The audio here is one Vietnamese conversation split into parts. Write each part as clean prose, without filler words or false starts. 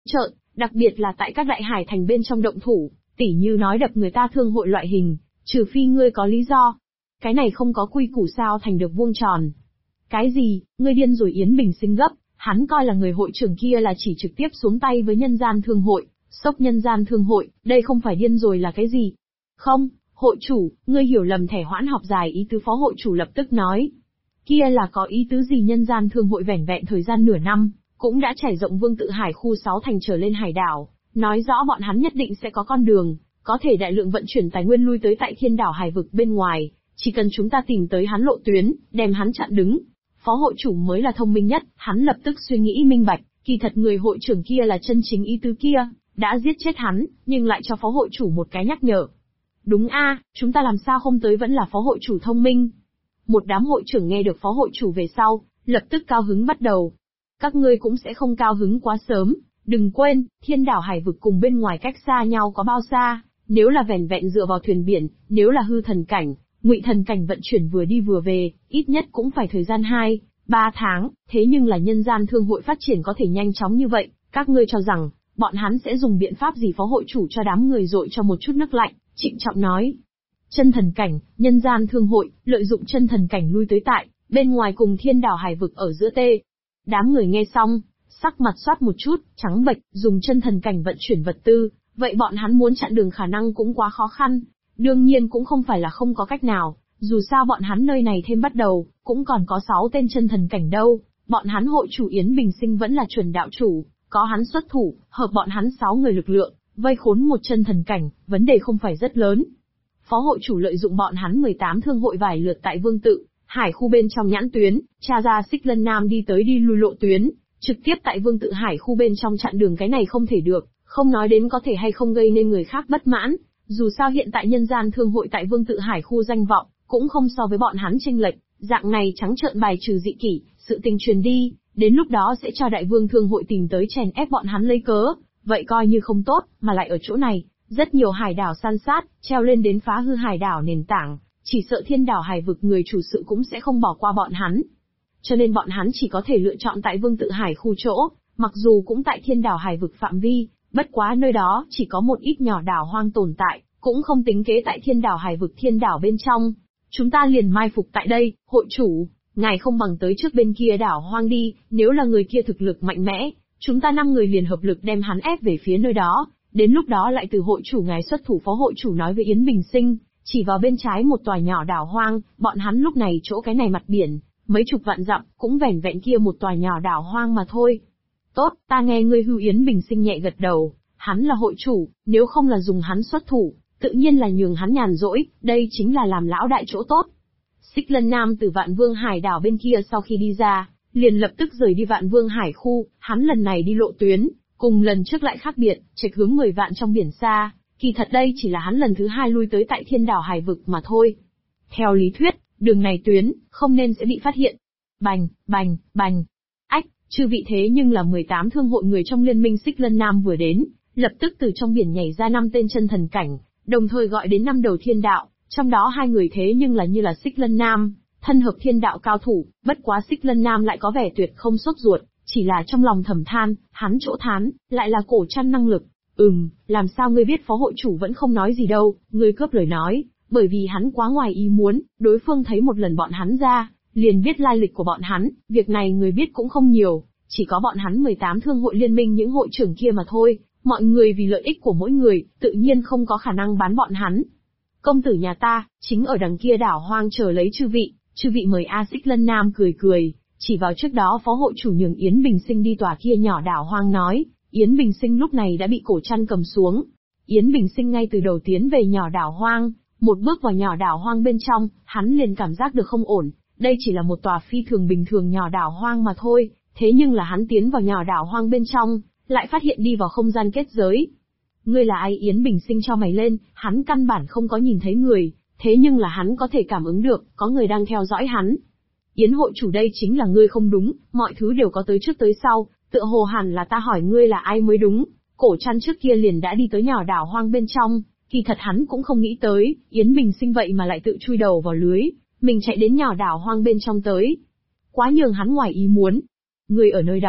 trợn, đặc biệt là tại các đại hải thành bên trong động thủ, tỉ như nói đập người ta thương hội loại hình, trừ phi ngươi có lý do. Cái này không có quy củ sao thành được vuông tròn. Cái gì, ngươi điên rồi? Yến Bình Sinh gấp, hắn coi là người hội trưởng kia là chỉ trực tiếp xuống tay với nhân gian thương hội, xốc nhân gian thương hội, đây không phải điên rồi là cái gì? Không, hội chủ, ngươi hiểu lầm. Thẻ hoãn học dài ý tứ phó hội chủ lập tức nói. Kia là có ý tứ gì? Nhân gian thương hội vẻn vẹn thời gian nửa năm, cũng đã trải rộng Vương Tự Hải khu 6 thành trở lên hải đảo, nói rõ bọn hắn nhất định sẽ có con đường, có thể đại lượng vận chuyển tài nguyên lui tới tại Thiên Đảo Hải vực bên ngoài, chỉ cần chúng ta tìm tới hắn lộ tuyến, đem hắn chặn đứng. Phó hội chủ mới là thông minh nhất, hắn lập tức suy nghĩ minh bạch, kỳ thật người hội trưởng kia là chân chính ý tứ kia, đã giết chết hắn, nhưng lại cho phó hội chủ một cái nhắc nhở. Đúng a, chúng ta làm sao không tới? Vẫn là phó hội chủ thông minh. Một đám hội trưởng nghe được phó hội chủ về sau, lập tức cao hứng bắt đầu. Các ngươi cũng sẽ không cao hứng quá sớm, đừng quên, Thiên Đảo Hải vực cùng bên ngoài cách xa nhau có bao xa, nếu là vẻn vẹn dựa vào thuyền biển, nếu là hư thần cảnh, ngụy thần cảnh vận chuyển vừa đi vừa về, ít nhất cũng phải thời gian 2-3 tháng, thế nhưng là nhân gian thương hội phát triển có thể nhanh chóng như vậy, các ngươi cho rằng, bọn hắn sẽ dùng biện pháp gì? Phó hội chủ cho đám người dội cho một chút nước lạnh, trịnh trọng nói. Chân thần cảnh, nhân gian thương hội, lợi dụng chân thần cảnh lui tới tại, bên ngoài cùng Thiên Đảo Hải vực ở giữa tê. Đám người nghe xong, sắc mặt xoát một chút, trắng bệch, dùng chân thần cảnh vận chuyển vật tư, vậy bọn hắn muốn chặn đường khả năng cũng quá khó khăn. Đương nhiên cũng không phải là không có cách nào, dù sao bọn hắn nơi này thêm bắt đầu, cũng còn có 6 tên chân thần cảnh đâu, bọn hắn hội chủ Yến Bình Sinh vẫn là chuẩn đạo chủ, có hắn xuất thủ, hợp bọn hắn 6 người lực lượng, vây khốn một chân thần cảnh, vấn đề không phải rất lớn. Phó hội chủ lợi dụng bọn hắn 18 thương hội vài lượt tại Vương Tự Hải khu bên trong nhãn tuyến, tra ra Xích Lân Nam đi tới đi lui lộ tuyến, trực tiếp tại Vương Tự Hải khu bên trong chặn đường. Cái này không thể được, không nói đến có thể hay không gây nên người khác bất mãn, dù sao hiện tại nhân gian thương hội tại Vương Tự Hải khu danh vọng, cũng không so với bọn hắn chênh lệch, dạng này trắng trợn bài trừ dị kỷ, sự tình truyền đi, đến lúc đó sẽ cho đại vương thương hội tìm tới chèn ép bọn hắn lấy cớ, vậy coi như không tốt, mà lại ở chỗ này, rất nhiều hải đảo san sát, treo lên đến phá hư hải đảo nền tảng, chỉ sợ Thiên Đảo Hải vực người chủ sự cũng sẽ không bỏ qua bọn hắn. Cho nên bọn hắn chỉ có thể lựa chọn tại Vương Tự Hải khu chỗ, mặc dù cũng tại Thiên Đảo Hải vực phạm vi, bất quá nơi đó chỉ có một ít nhỏ đảo hoang tồn tại, cũng không tính kế tại Thiên Đảo Hải vực Thiên Đảo bên trong. Chúng ta liền mai phục tại đây, hội chủ, ngài không bằng tới trước bên kia đảo hoang đi, nếu là người kia thực lực mạnh mẽ, chúng ta 5 người liền hợp lực đem hắn ép về phía nơi đó, đến lúc đó lại từ hội chủ ngài xuất thủ. Phó hội chủ nói với Yến Bình Sinh, chỉ vào bên trái một tòa nhỏ đảo hoang, bọn hắn lúc này chỗ cái này mặt biển, mấy chục vạn dặm, cũng vẻn vẹn kia một tòa nhỏ đảo hoang mà thôi. Tốt, ta nghe ngươi hưu. Yến Bình Sinh nhẹ gật đầu, hắn là hội chủ, nếu không là dùng hắn xuất thủ, tự nhiên là nhường hắn nhàn rỗi, đây chính là làm lão đại chỗ tốt. Xích Lân Nam từ Vạn Vương Hải đảo bên kia sau khi đi ra, liền lập tức rời đi Vạn Vương Hải khu, hắn lần này đi lộ tuyến, cùng lần trước lại khác biệt, chệch hướng 10 vạn trong biển xa, kỳ thật đây chỉ là hắn lần thứ 2 lui tới tại Thiên Đảo Hải vực mà thôi. Theo lý thuyết, đường này tuyến, không nên sẽ bị phát hiện. Bành, bành, bành. Ách, chư vị, thế nhưng là 18 thương hội người trong liên minh Xích Lân Nam vừa đến, lập tức từ trong biển nhảy ra 5 tên chân thần cảnh, đồng thời gọi đến 5 đầu thiên đạo, trong đó 2 người thế nhưng là như là Xích Lân Nam, thân hợp thiên đạo cao thủ, bất quá Xích Lân Nam lại có vẻ tuyệt không sốt ruột, chỉ là trong lòng thầm than, hắn chỗ thán, lại là cổ trăn năng lực. Làm sao ngươi biết? Phó hội chủ vẫn không nói gì đâu, ngươi cướp lời nói, bởi vì hắn quá ngoài ý muốn, đối phương thấy một lần bọn hắn ra, liền biết lai lịch của bọn hắn, việc này người biết cũng không nhiều, chỉ có bọn hắn 18 thương hội liên minh những hội trưởng kia mà thôi, mọi người vì lợi ích của mỗi người, tự nhiên không có khả năng bán bọn hắn. Công tử nhà ta, chính ở đằng kia đảo hoang chờ lấy chư vị mời A. Xích Lân Nam cười cười, chỉ vào trước đó phó hội chủ nhường Yến Bình Sinh đi tòa kia nhỏ đảo hoang nói. Yến Bình Sinh lúc này đã bị cổ chăn cầm xuống. Yến Bình Sinh ngay từ đầu tiến về nhỏ đảo hoang, một bước vào nhỏ đảo hoang bên trong, hắn liền cảm giác được không ổn, đây chỉ là một tòa phi thường bình thường nhỏ đảo hoang mà thôi, thế nhưng là hắn tiến vào nhỏ đảo hoang bên trong, lại phát hiện đi vào không gian kết giới. Ngươi là ai? Yến Bình Sinh cho mày lên, hắn căn bản không có nhìn thấy người, thế nhưng là hắn có thể cảm ứng được, có người đang theo dõi hắn. Yến hội chủ, đây chính là ngươi không đúng, mọi thứ đều có tới trước tới sau, tựa hồ hẳn là ta hỏi ngươi là ai mới đúng. Cổ chăn trước kia liền đã đi tới nhỏ đảo hoang bên trong, kỳ thật hắn cũng không nghĩ tới, Yến Bình Sinh vậy mà lại tự chui đầu vào lưới, mình chạy đến nhỏ đảo hoang bên trong tới. Quá nhường hắn ngoài ý muốn. Ngươi ở nơi đó,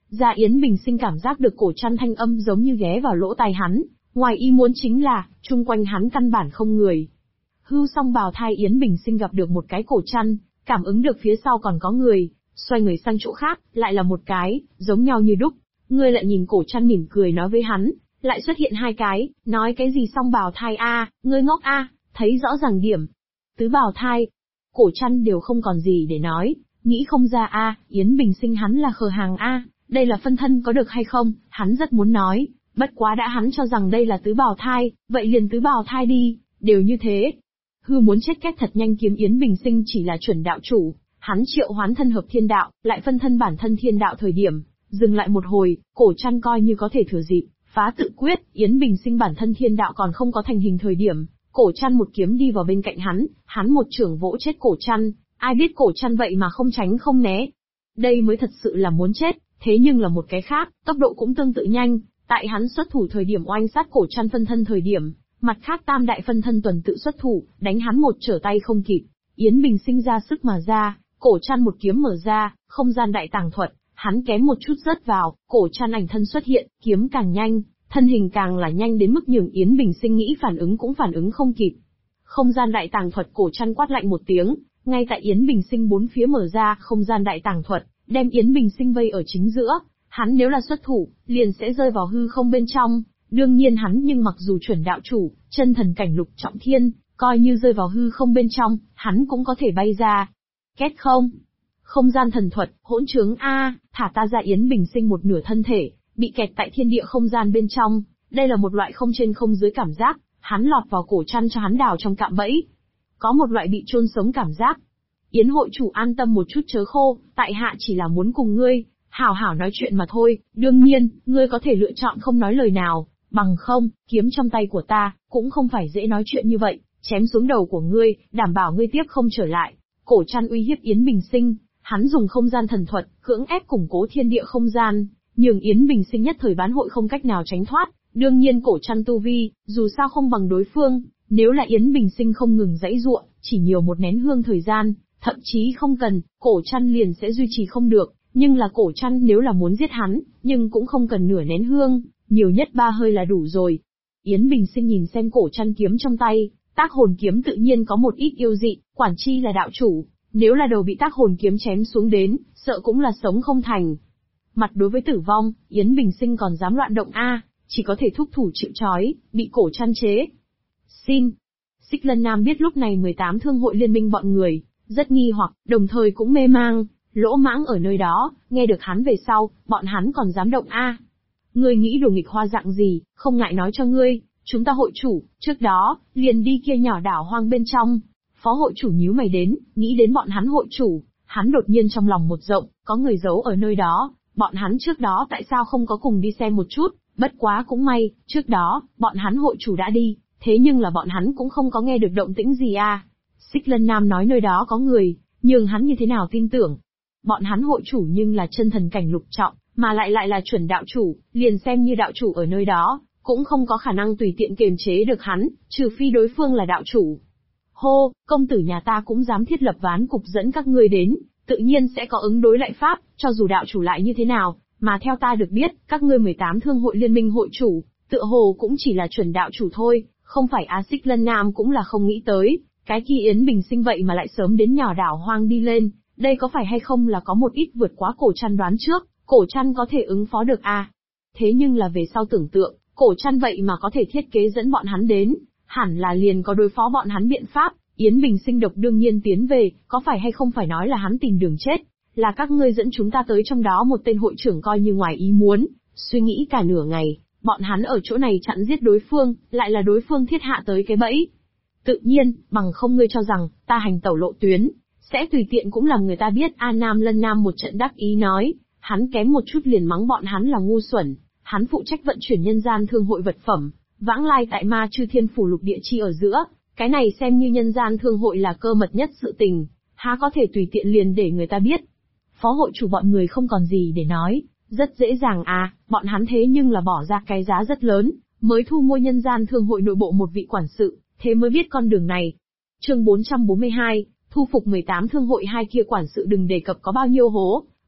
Gia Yến Bình Sinh cảm giác được cổ chăn thanh âm giống như ghé vào lỗ tai hắn, ngoài ý muốn chính là, chung quanh hắn căn bản không người. Hưu song bào thai Yến Bình Sinh gặp được một cái cổ chăn, cảm ứng được phía sau còn có người, xoay người sang chỗ khác, lại là một cái, giống nhau như đúc. Ngươi lại nhìn cổ chăn mỉm cười nói với hắn, lại xuất hiện hai cái, nói cái gì song bào thai a, ngươi ngốc a, thấy rõ ràng điểm. Tứ bào thai, cổ chăn đều không còn gì để nói, nghĩ không ra a, Yến Bình Sinh hắn là khờ hàng a, đây là phân thân có được hay không, hắn rất muốn nói, bất quá đã hắn cho rằng đây là tứ bào thai, vậy liền tứ bào thai đi, đều như thế. Hư muốn chết két thật nhanh kiếm Yến Bình Sinh chỉ là chuẩn đạo chủ, hắn triệu hoán thân hợp thiên đạo, lại phân thân bản thân thiên đạo thời điểm, dừng lại một hồi, cổ chăn coi như có thể thừa dịp, phá tự quyết, Yến Bình Sinh bản thân thiên đạo còn không có thành hình thời điểm, cổ chăn một kiếm đi vào bên cạnh hắn một chưởng vỗ chết cổ chăn, ai biết cổ chăn vậy mà không tránh không né. Đây mới thật sự là muốn chết, thế nhưng là một cái khác, tốc độ cũng tương tự nhanh, tại hắn xuất thủ thời điểm oanh sát cổ chăn phân thân thời điểm, mặt khác tam đại phân thân tuần tự xuất thủ, đánh hắn một trở tay không kịp. Yến Bình Sinh ra sức mà ra, cổ chăn một kiếm mở ra, không gian đại tàng thuật, hắn kém một chút rớt vào, cổ chăn ảnh thân xuất hiện, kiếm càng nhanh, thân hình càng là nhanh đến mức nhường Yến Bình Sinh nghĩ phản ứng cũng phản ứng không kịp. Không gian đại tàng thuật cổ chăn quát lạnh một tiếng, ngay tại Yến Bình Sinh bốn phía mở ra không gian đại tàng thuật, đem Yến Bình Sinh vây ở chính giữa, hắn nếu là xuất thủ, liền sẽ rơi vào hư không bên trong. Đương nhiên hắn nhưng mặc dù chuẩn đạo chủ, chân thần cảnh lục trọng thiên, coi như rơi vào hư không bên trong, hắn cũng có thể bay ra. Két không? Không gian thần thuật, hỗn trướng a, thả ta ra. Yến Bình Sinh một nửa thân thể, bị kẹt tại thiên địa không gian bên trong. Đây là một loại không trên không dưới cảm giác, hắn lọt vào cổ chăn cho hắn đào trong cạm bẫy. Có một loại bị chôn sống cảm giác. Yến hội chủ an tâm một chút chớ khô, tại hạ chỉ là muốn cùng ngươi, hảo hảo nói chuyện mà thôi, đương nhiên, ngươi có thể lựa chọn không nói lời nào. Bằng không, kiếm trong tay của ta, cũng không phải dễ nói chuyện như vậy, chém xuống đầu của ngươi, đảm bảo ngươi tiếp không trở lại. Cổ chăn uy hiếp Yến Bình Sinh, hắn dùng không gian thần thuật, cưỡng ép củng cố thiên địa không gian, nhường Yến Bình Sinh nhất thời bán hội không cách nào tránh thoát. Đương nhiên cổ chăn tu vi, dù sao không bằng đối phương, nếu là Yến Bình Sinh không ngừng giãy giụa, chỉ nhiều một nén hương thời gian, thậm chí không cần, cổ chăn liền sẽ duy trì không được, nhưng là cổ chăn nếu là muốn giết hắn, nhưng cũng không cần nửa nén hương. Nhiều nhất 3 hơi là đủ rồi. Yến Bình Sinh nhìn xem cổ chăn kiếm trong tay, tác hồn kiếm tự nhiên có một ít yêu dị, quản chi là đạo chủ, nếu là đầu bị tác hồn kiếm chém xuống đến, sợ cũng là sống không thành. Mặt đối với tử vong, Yến Bình Sinh còn dám loạn động a, chỉ có thể thúc thủ chịu trói, bị cổ chăn chế. Xin. Xích Lân Nam biết lúc này 18 thương hội liên minh bọn người, rất nghi hoặc, đồng thời cũng mê mang, lỗ mãng ở nơi đó, nghe được hắn về sau, bọn hắn còn dám động a. Ngươi nghĩ đồ nghịch hoa dạng gì, không ngại nói cho ngươi, chúng ta hội chủ, trước đó, liền đi kia nhỏ đảo hoang bên trong. Phó hội chủ nhíu mày đến, nghĩ đến bọn hắn hội chủ, hắn đột nhiên trong lòng một rộng, có người giấu ở nơi đó, bọn hắn trước đó tại sao không có cùng đi xem một chút, bất quá cũng may, trước đó, bọn hắn hội chủ đã đi, thế nhưng là bọn hắn cũng không có nghe được động tĩnh gì a. Xích Lân Nam nói nơi đó có người, nhưng hắn như thế nào tin tưởng. Bọn hắn hội chủ nhưng là chân thần cảnh lục trọng, mà lại là chuẩn đạo chủ, liền xem như đạo chủ ở nơi đó, cũng không có khả năng tùy tiện kiềm chế được hắn, trừ phi đối phương là đạo chủ. Hô, công tử nhà ta cũng dám thiết lập ván cục dẫn các ngươi đến, tự nhiên sẽ có ứng đối lại pháp, cho dù đạo chủ lại như thế nào, mà theo ta được biết, các ngươi 18 thương hội liên minh hội chủ, tựa hồ cũng chỉ là chuẩn đạo chủ thôi, không phải Á. Xích Lân Nam cũng là không nghĩ tới, cái kia Yến Bình Sinh vậy mà lại sớm đến nhỏ đảo hoang đi lên, đây có phải hay không là có một ít vượt quá cổ chăn đoán trước. Cổ chăn có thể ứng phó được à? Thế nhưng là về sau tưởng tượng, cổ chăn vậy mà có thể thiết kế dẫn bọn hắn đến, hẳn là liền có đối phó bọn hắn biện pháp. Yến Bình Sinh độc đương nhiên tiến về, có phải hay không phải nói là hắn tìm đường chết, là các ngươi dẫn chúng ta tới trong đó một tên hội trưởng coi như ngoài ý muốn, suy nghĩ cả nửa ngày, bọn hắn ở chỗ này chặn giết đối phương, lại là đối phương thiết hạ tới cái bẫy. Tự nhiên, bằng không ngươi cho rằng, ta hành tẩu lộ tuyến, sẽ tùy tiện cũng làm người ta biết. A Nam Lân Nam một trận đắc ý nói. Hắn kém một chút liền mắng bọn hắn là ngu xuẩn, hắn phụ trách vận chuyển nhân gian thương hội vật phẩm, vãng lai tại ma chư thiên phủ lục địa chi ở giữa, cái này xem như nhân gian thương hội là cơ mật nhất sự tình, há có thể tùy tiện liền để người ta biết. Phó hội chủ bọn người không còn gì để nói, rất dễ dàng à, bọn hắn thế nhưng là bỏ ra cái giá rất lớn, mới thu mua nhân gian thương hội nội bộ một vị quản sự, thế mới biết con đường này. Chương 442, thu phục 18 thương hội hai kia quản sự đừng đề cập có bao nhiêu hố.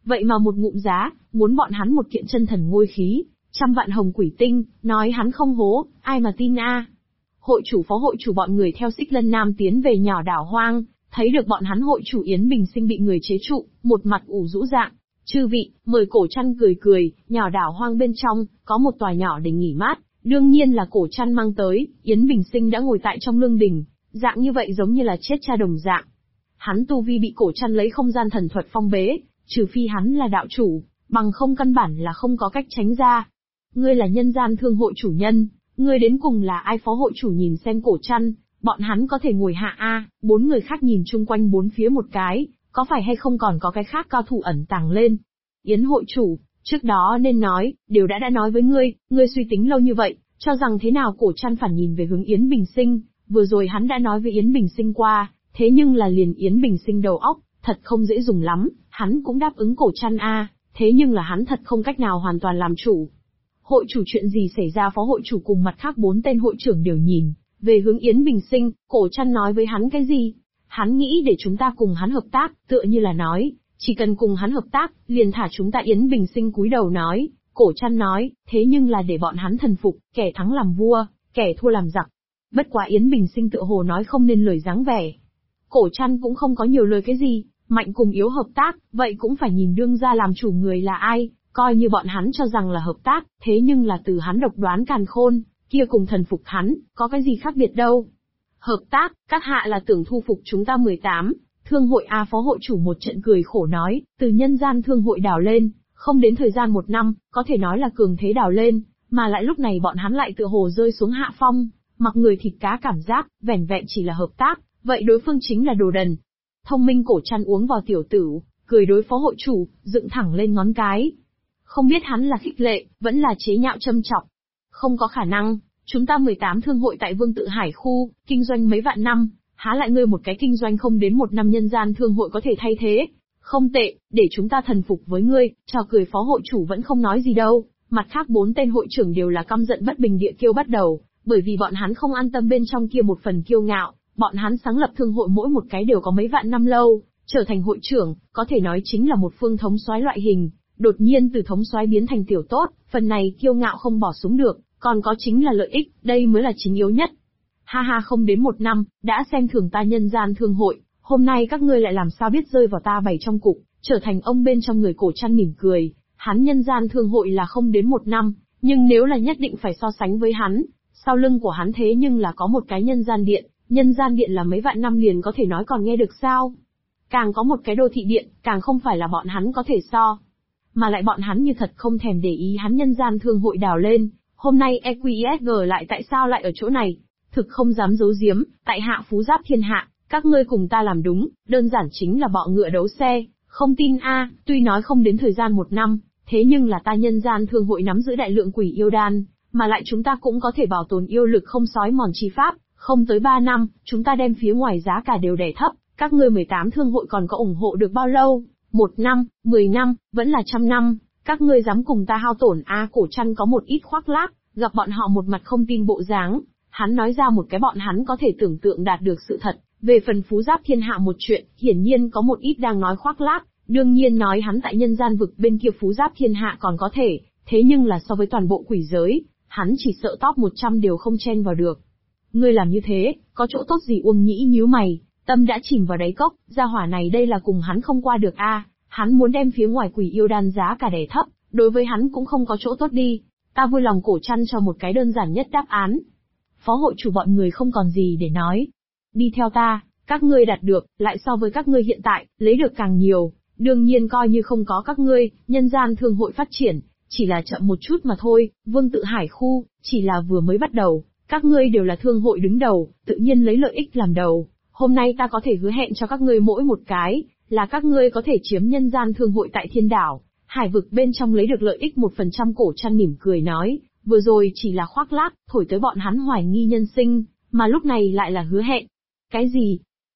Vậy mà một ngụm giá, muốn bọn hắn một kiện chân thần ngôi khí, 100 vạn hồng quỷ tinh, nói hắn không hố, ai mà tin a? Hội chủ phó hội chủ bọn người theo Xích Lân Nam tiến về nhỏ đảo hoang, thấy được bọn hắn hội chủ Yến Bình Sinh bị người chế trụ, một mặt ủ rũ dạng. Chư vị, mời Cổ Trăn cười cười, nhỏ đảo hoang bên trong, có một tòa nhỏ để nghỉ mát, đương nhiên là Cổ Trăn mang tới, Yến Bình Sinh đã ngồi tại trong lương đình, dạng như vậy giống như là chết cha đồng dạng. Hắn tu vi bị Cổ Trăn lấy không gian thần thuật phong bế, trừ phi hắn là đạo chủ, bằng không căn bản là không có cách tránh ra. Ngươi là nhân gian thương hội chủ nhân, ngươi đến cùng là ai? Phó hội chủ nhìn xem Cổ Trăn, bọn hắn có thể ngồi hạ a? Bốn người khác nhìn chung quanh bốn phía một cái, có phải hay không còn có cái khác cao thủ ẩn tàng lên? Yến hội chủ, trước đó nên nói, đều đã nói với ngươi suy tính lâu như vậy, cho rằng thế nào? Cổ Trăn phản nhìn về hướng Yến Bình Sinh, vừa rồi hắn đã nói với Yến Bình Sinh qua, thế nhưng là liền Yến Bình Sinh đầu óc, thật không dễ dùng lắm, hắn cũng đáp ứng Cổ Trăn a, thế nhưng là hắn thật không cách nào hoàn toàn làm chủ. Hội chủ, chuyện gì xảy ra? Phó hội chủ cùng mặt khác 4 tên hội trưởng đều nhìn về hướng Yến Bình Sinh. Cổ Trăn nói với hắn cái gì? Hắn nghĩ để chúng ta cùng hắn hợp tác, tựa như là nói, chỉ cần cùng hắn hợp tác, liền thả chúng ta. Yến Bình Sinh cúi đầu nói. Cổ Trăn nói, thế nhưng là để bọn hắn thần phục, kẻ thắng làm vua, kẻ thua làm giặc. Bất quá Yến Bình Sinh tựa hồ nói không nên lời dáng vẻ. Cổ Trăn cũng không có nhiều lời cái gì, mạnh cùng yếu hợp tác, vậy cũng phải nhìn đương gia làm chủ người là ai. Coi như bọn hắn cho rằng là hợp tác, thế nhưng là từ hắn độc đoán càn khôn, kia cùng thần phục hắn, có cái gì khác biệt đâu. Hợp tác, các hạ là tưởng thu phục chúng ta 18, thương hội a? Phó hội chủ một trận cười khổ nói, từ nhân gian thương hội đào lên, không đến thời gian 1 năm, có thể nói là cường thế đào lên, mà lại lúc này bọn hắn lại tựa hồ rơi xuống hạ phong, mặc người thịt cá cảm giác, vẻn vẹn chỉ là hợp tác, vậy đối phương chính là đồ đần. Thông minh. Cổ Trăn uống vào tiểu tử, cười đối phó hội chủ, dựng thẳng lên ngón cái. Không biết hắn là khích lệ, vẫn là chế nhạo châm chọc. Không có khả năng, chúng ta 18 thương hội tại Vương Tự Hải khu, kinh doanh mấy vạn năm, há lại ngươi một cái kinh doanh không đến 1 năm nhân gian thương hội có thể thay thế. Không tệ, để chúng ta thần phục với ngươi. Chào cười. Phó hội chủ vẫn không nói gì đâu, mặt khác 4 tên hội trưởng đều là căm giận bất bình địa kiêu bắt đầu, bởi vì bọn hắn không an tâm bên trong kia một phần kiêu ngạo, bọn hắn sáng lập thương hội mỗi một cái đều có mấy vạn năm lâu, trở thành hội trưởng, có thể nói chính là một phương thống soái loại hình. Đột nhiên từ thống soái biến thành tiểu tốt, phần này kiêu ngạo không bỏ xuống được, còn có chính là lợi ích, đây mới là chính yếu nhất. Ha ha, không đến 1 năm, đã xem thường ta nhân gian thương hội, hôm nay các ngươi lại làm sao biết rơi vào ta bày trong cục, trở thành ông bên trong người. Cổ Trăn mỉm cười, hắn nhân gian thương hội là không đến 1 năm, nhưng nếu là nhất định phải so sánh với hắn, sau lưng của hắn thế nhưng là có một cái nhân gian điện là mấy vạn năm liền có thể nói còn nghe được sao. Càng có một cái đô thị điện, càng không phải là bọn hắn có thể so. Mà lại bọn hắn như thật không thèm để ý hắn nhân gian thương hội đào lên, hôm nay EQISG lại tại sao lại ở chỗ này? Thực không dám giấu giếm, tại hạ phú giáp thiên hạ, các ngươi cùng ta làm đúng, đơn giản chính là bọ ngựa đấu xe, không tin a? Tuy nói không đến thời gian 1 năm, thế nhưng là ta nhân gian thương hội nắm giữ đại lượng quỷ yêu đan, mà lại chúng ta cũng có thể bảo tồn yêu lực không sói mòn chi pháp, không tới 3 năm, chúng ta đem phía ngoài giá cả đều đè thấp, các ngươi 18 thương hội còn có ủng hộ được bao lâu? 1 năm, 10 năm, vẫn là 100 năm, các ngươi dám cùng ta hao tổn a? Cổ Trăn có một ít khoác lác, gặp bọn họ một mặt không tin bộ dáng, hắn nói ra một cái bọn hắn có thể tưởng tượng đạt được sự thật, về phần phú giáp thiên hạ một chuyện, hiển nhiên có một ít đang nói khoác lác, đương nhiên nói hắn tại nhân gian vực bên kia phú giáp thiên hạ còn có thể, thế nhưng là so với toàn bộ quỷ giới, hắn chỉ sợ top 100 đều không chen vào được. Ngươi làm như thế, có chỗ tốt gì? Uông Nhĩ nhíu mày, tâm đã chìm vào đáy cốc, gia hỏa này đây là cùng hắn không qua được a, hắn muốn đem phía ngoài quỷ yêu đan giá cả đè thấp, đối với hắn cũng không có chỗ tốt đi. Ta vui lòng. Cổ Trăn cho một cái đơn giản nhất đáp án. Phó hội chủ bọn người không còn gì để nói. Đi theo ta, các ngươi đạt được, lại so với các ngươi hiện tại, lấy được càng nhiều, đương nhiên coi như không có các ngươi, nhân gian thương hội phát triển, chỉ là chậm một chút mà thôi. Vương Tự Hải khu, chỉ là vừa mới bắt đầu, các ngươi đều là thương hội đứng đầu, tự nhiên lấy lợi ích làm đầu. Hôm nay ta có thể hứa hẹn cho các ngươi mỗi một cái, là các ngươi có thể chiếm nhân gian thương hội tại thiên đảo, hải vực bên trong lấy được lợi ích 1%. Cổ Trăn mỉm cười nói, vừa rồi chỉ là khoác lác, thổi tới bọn hắn hoài nghi nhân sinh, mà lúc này lại là hứa hẹn. Cái gì?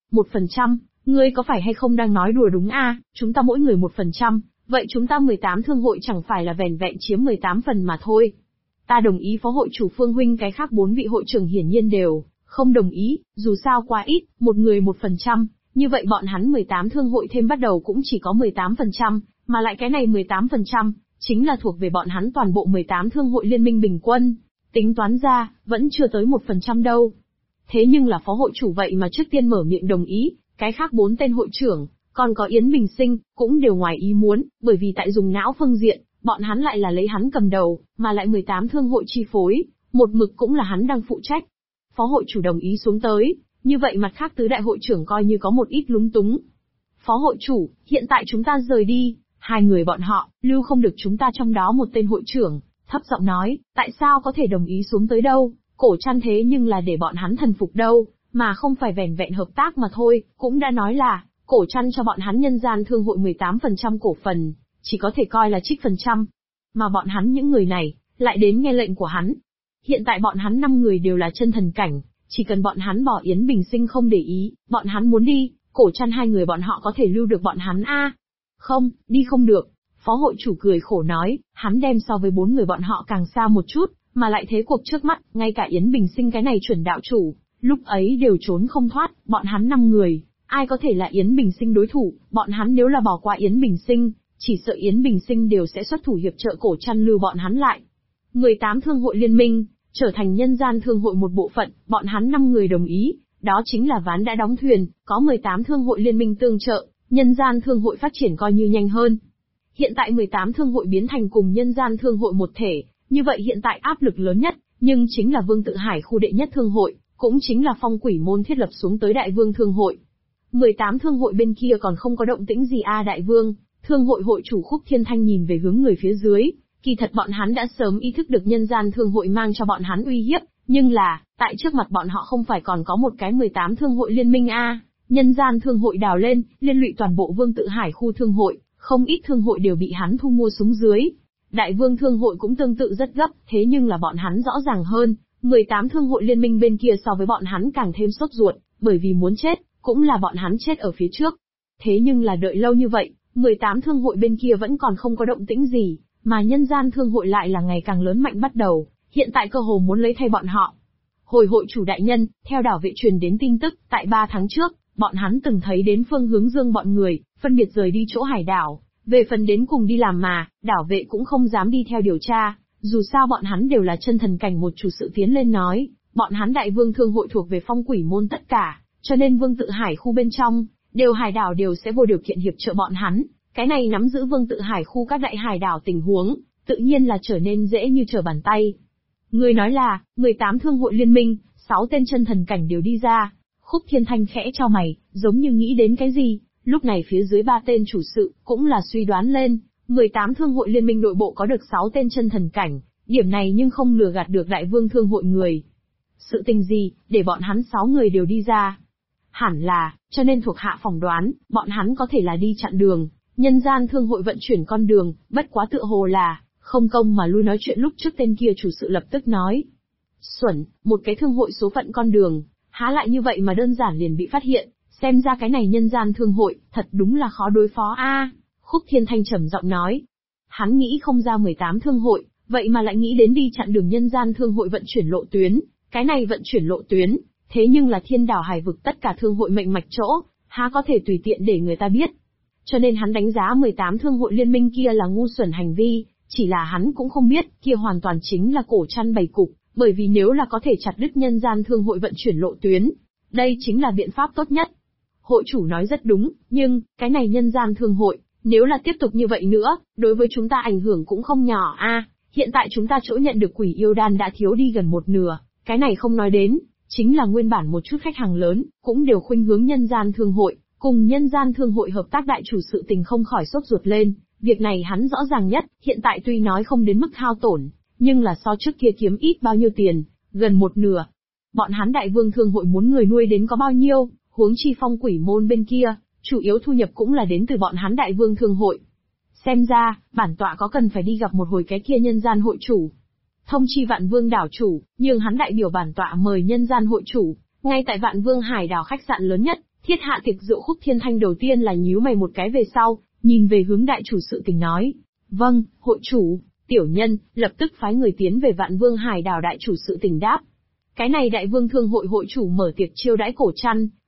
1%, ngươi có phải hay không đang nói đùa đúng a? Chúng ta mỗi người 1%, vậy chúng ta 18 thương hội chẳng phải là vẻn vẹn chiếm 18 phần mà thôi. Ta đồng ý. Phó hội chủ Phương huynh. Cái khác 4 vị hội trưởng hiển nhiên đều không đồng ý, dù sao quá ít, một người 1%, Như vậy bọn hắn 18 thương hội thêm bắt đầu cũng chỉ có 18%, mà lại cái này 18%, chính là thuộc về bọn hắn toàn bộ 18 thương hội liên minh bình quân. Tính toán ra, vẫn chưa tới 1% đâu. Thế nhưng là phó hội chủ vậy mà trước tiên mở miệng đồng ý, cái khác 4 tên hội trưởng, còn có Yến Bình Sinh, cũng đều ngoài ý muốn, bởi vì tại dùng não phương diện, bọn hắn lại là lấy hắn cầm đầu, mà lại 18 thương hội chi phối, một mực cũng là hắn đang phụ trách. Phó hội chủ đồng ý xuống tới, như vậy mặt khác tứ đại hội trưởng coi như có một ít lúng túng. Phó hội chủ, hiện tại chúng ta rời đi, hai người bọn họ, lưu không được chúng ta trong đó một tên hội trưởng, thấp giọng nói, tại sao có thể đồng ý xuống tới đâu, Cổ Trăn thế nhưng là để bọn hắn thần phục đâu, mà không phải vẻn vẹn hợp tác mà thôi, cũng đã nói là, Cổ Trăn cho bọn hắn nhân gian thương hội 18% cổ phần, chỉ có thể coi là trích phần trăm. Mà bọn hắn những người này, lại đến nghe lệnh của hắn. Hiện tại bọn hắn 5 người đều là chân thần cảnh, chỉ cần bọn hắn bỏ Yến Bình Sinh không để ý, bọn hắn muốn đi, Cổ Trăn hai người bọn họ có thể lưu được bọn hắn a? Không, đi không được. Phó hội chủ cười khổ nói, hắn đem so với 4 người bọn họ càng xa một chút, mà lại thế cuộc trước mắt, ngay cả Yến Bình Sinh cái này chuẩn đạo chủ, lúc ấy đều trốn không thoát, bọn hắn 5 người, ai có thể là Yến Bình Sinh đối thủ, bọn hắn nếu là bỏ qua Yến Bình Sinh, chỉ sợ Yến Bình Sinh đều sẽ xuất thủ hiệp trợ Cổ Trăn lưu bọn hắn lại. 18 thương hội liên minh, trở thành nhân gian thương hội một bộ phận, bọn hắn 5 người đồng ý, đó chính là ván đã đóng thuyền, có 18 thương hội liên minh tương trợ, nhân gian thương hội phát triển coi như nhanh hơn. Hiện tại 18 thương hội biến thành cùng nhân gian thương hội một thể, như vậy hiện tại áp lực lớn nhất, nhưng chính là Vương Tự Hải khu đệ nhất thương hội, cũng chính là Phong Quỷ Môn thiết lập xuống tới Đại Vương thương hội. 18 thương hội bên kia còn không có động tĩnh gì Đại Vương, thương hội hội chủ Khúc Thiên Thanh nhìn về hướng người phía dưới, kỳ thật bọn hắn đã sớm ý thức được nhân gian thương hội mang cho bọn hắn uy hiếp, nhưng là, tại trước mặt bọn họ không phải còn có một cái 18 thương hội liên minh nhân gian thương hội đào lên, liên lụy toàn bộ Vương Tự Hải khu thương hội, không ít thương hội đều bị hắn thu mua xuống dưới. Đại Vương thương hội cũng tương tự rất gấp, thế nhưng là bọn hắn rõ ràng hơn, 18 thương hội liên minh bên kia so với bọn hắn càng thêm sốt ruột, bởi vì muốn chết, cũng là bọn hắn chết ở phía trước. Thế nhưng là đợi lâu như vậy, 18 thương hội bên kia vẫn còn không có động tĩnh gì, mà nhân gian thương hội lại là ngày càng lớn mạnh bắt đầu, hiện tại cơ hồ muốn lấy thay bọn họ. Hồi hội chủ đại nhân, theo đảo vệ truyền đến tin tức, tại 3 tháng trước, bọn hắn từng thấy đến Phương Hướng Dương bọn người, phân biệt rời đi chỗ hải đảo, về phần đến cùng đi làm mà, đảo vệ cũng không dám đi theo điều tra, dù sao bọn hắn đều là chân thần cảnh một chủ sự tiến lên nói, bọn hắn Đại Vương thương hội thuộc về Phong Quỷ Môn tất cả, cho nên Vương Tự Hải khu bên trong, đều hải đảo đều sẽ vô điều kiện hiệp trợ bọn hắn, cái này nắm giữ Vương Tự Hải khu các đại hải đảo tình huống, tự nhiên là trở nên dễ như trở bàn tay. Người nói là, 18 thương hội liên minh, 6 tên chân thần cảnh đều đi ra. Khúc Thiên Thanh khẽ chau mày, giống như nghĩ đến cái gì, lúc này phía dưới 3 tên chủ sự, cũng là suy đoán lên, 18 thương hội liên minh nội bộ có được 6 tên chân thần cảnh, điểm này nhưng không lừa gạt được Đại Vương thương hội người. Sự tình gì, để bọn hắn 6 người đều đi ra? Hẳn là, cho nên thuộc hạ phỏng đoán, bọn hắn có thể là đi chặn đường, nhân gian thương hội vận chuyển con đường, bất quá tựa hồ là, không công mà lui nói chuyện lúc trước tên kia chủ sự lập tức nói. Xuẩn, một cái thương hội số phận con đường, há lại như vậy mà đơn giản liền bị phát hiện, xem ra cái này nhân gian thương hội, thật đúng là khó đối phó Khúc Thiên Thanh trầm giọng nói. Hắn nghĩ không ra 18 thương hội, vậy mà lại nghĩ đến đi chặn đường nhân gian thương hội vận chuyển lộ tuyến, cái này vận chuyển lộ tuyến, thế nhưng là thiên đảo hải vực tất cả thương hội mệnh mạch chỗ, há có thể tùy tiện để người ta biết. Cho nên hắn đánh giá 18 thương hội liên minh kia là ngu xuẩn hành vi, chỉ là hắn cũng không biết, kia hoàn toàn chính là Cổ Trăn bày cục, bởi vì nếu là có thể chặt đứt nhân gian thương hội vận chuyển lộ tuyến, đây chính là biện pháp tốt nhất. Hội chủ nói rất đúng, nhưng, cái này nhân gian thương hội, nếu là tiếp tục như vậy nữa, đối với chúng ta ảnh hưởng cũng không nhỏ hiện tại chúng ta chỗ nhận được quỷ yêu đan đã thiếu đi gần một nửa, cái này không nói đến, chính là nguyên bản một chút khách hàng lớn, cũng đều khuynh hướng nhân gian thương hội, cùng nhân gian thương hội hợp tác đại chủ sự tình không khỏi sốt ruột lên, việc này hắn rõ ràng nhất, hiện tại tuy nói không đến mức hao tổn, nhưng là so trước kia kiếm ít bao nhiêu tiền, gần một nửa. Bọn hắn Đại Vương thương hội muốn người nuôi đến có bao nhiêu, huống chi Phong Quỷ Môn bên kia, chủ yếu thu nhập cũng là đến từ bọn hắn Đại Vương thương hội. Xem ra, bản tọa có cần phải đi gặp một hồi cái kia nhân gian hội chủ. Thông chi Vạn Vương đảo chủ, nhưng hắn đại biểu bản tọa mời nhân gian hội chủ, ngay tại Vạn Vương hải đảo khách sạn lớn nhất, thiết hạ tiệc rượu. Khúc Thiên Thanh đầu tiên là nhíu mày một cái về sau, nhìn về hướng đại chủ sự tình nói. Vâng, hội chủ. Tiểu nhân, lập tức phái người tiến về Vạn Vương hải đảo. Đại chủ sự tình đáp. Cái này Đại Vương thương hội hội chủ mở tiệc chiêu đãi Cổ Trăn,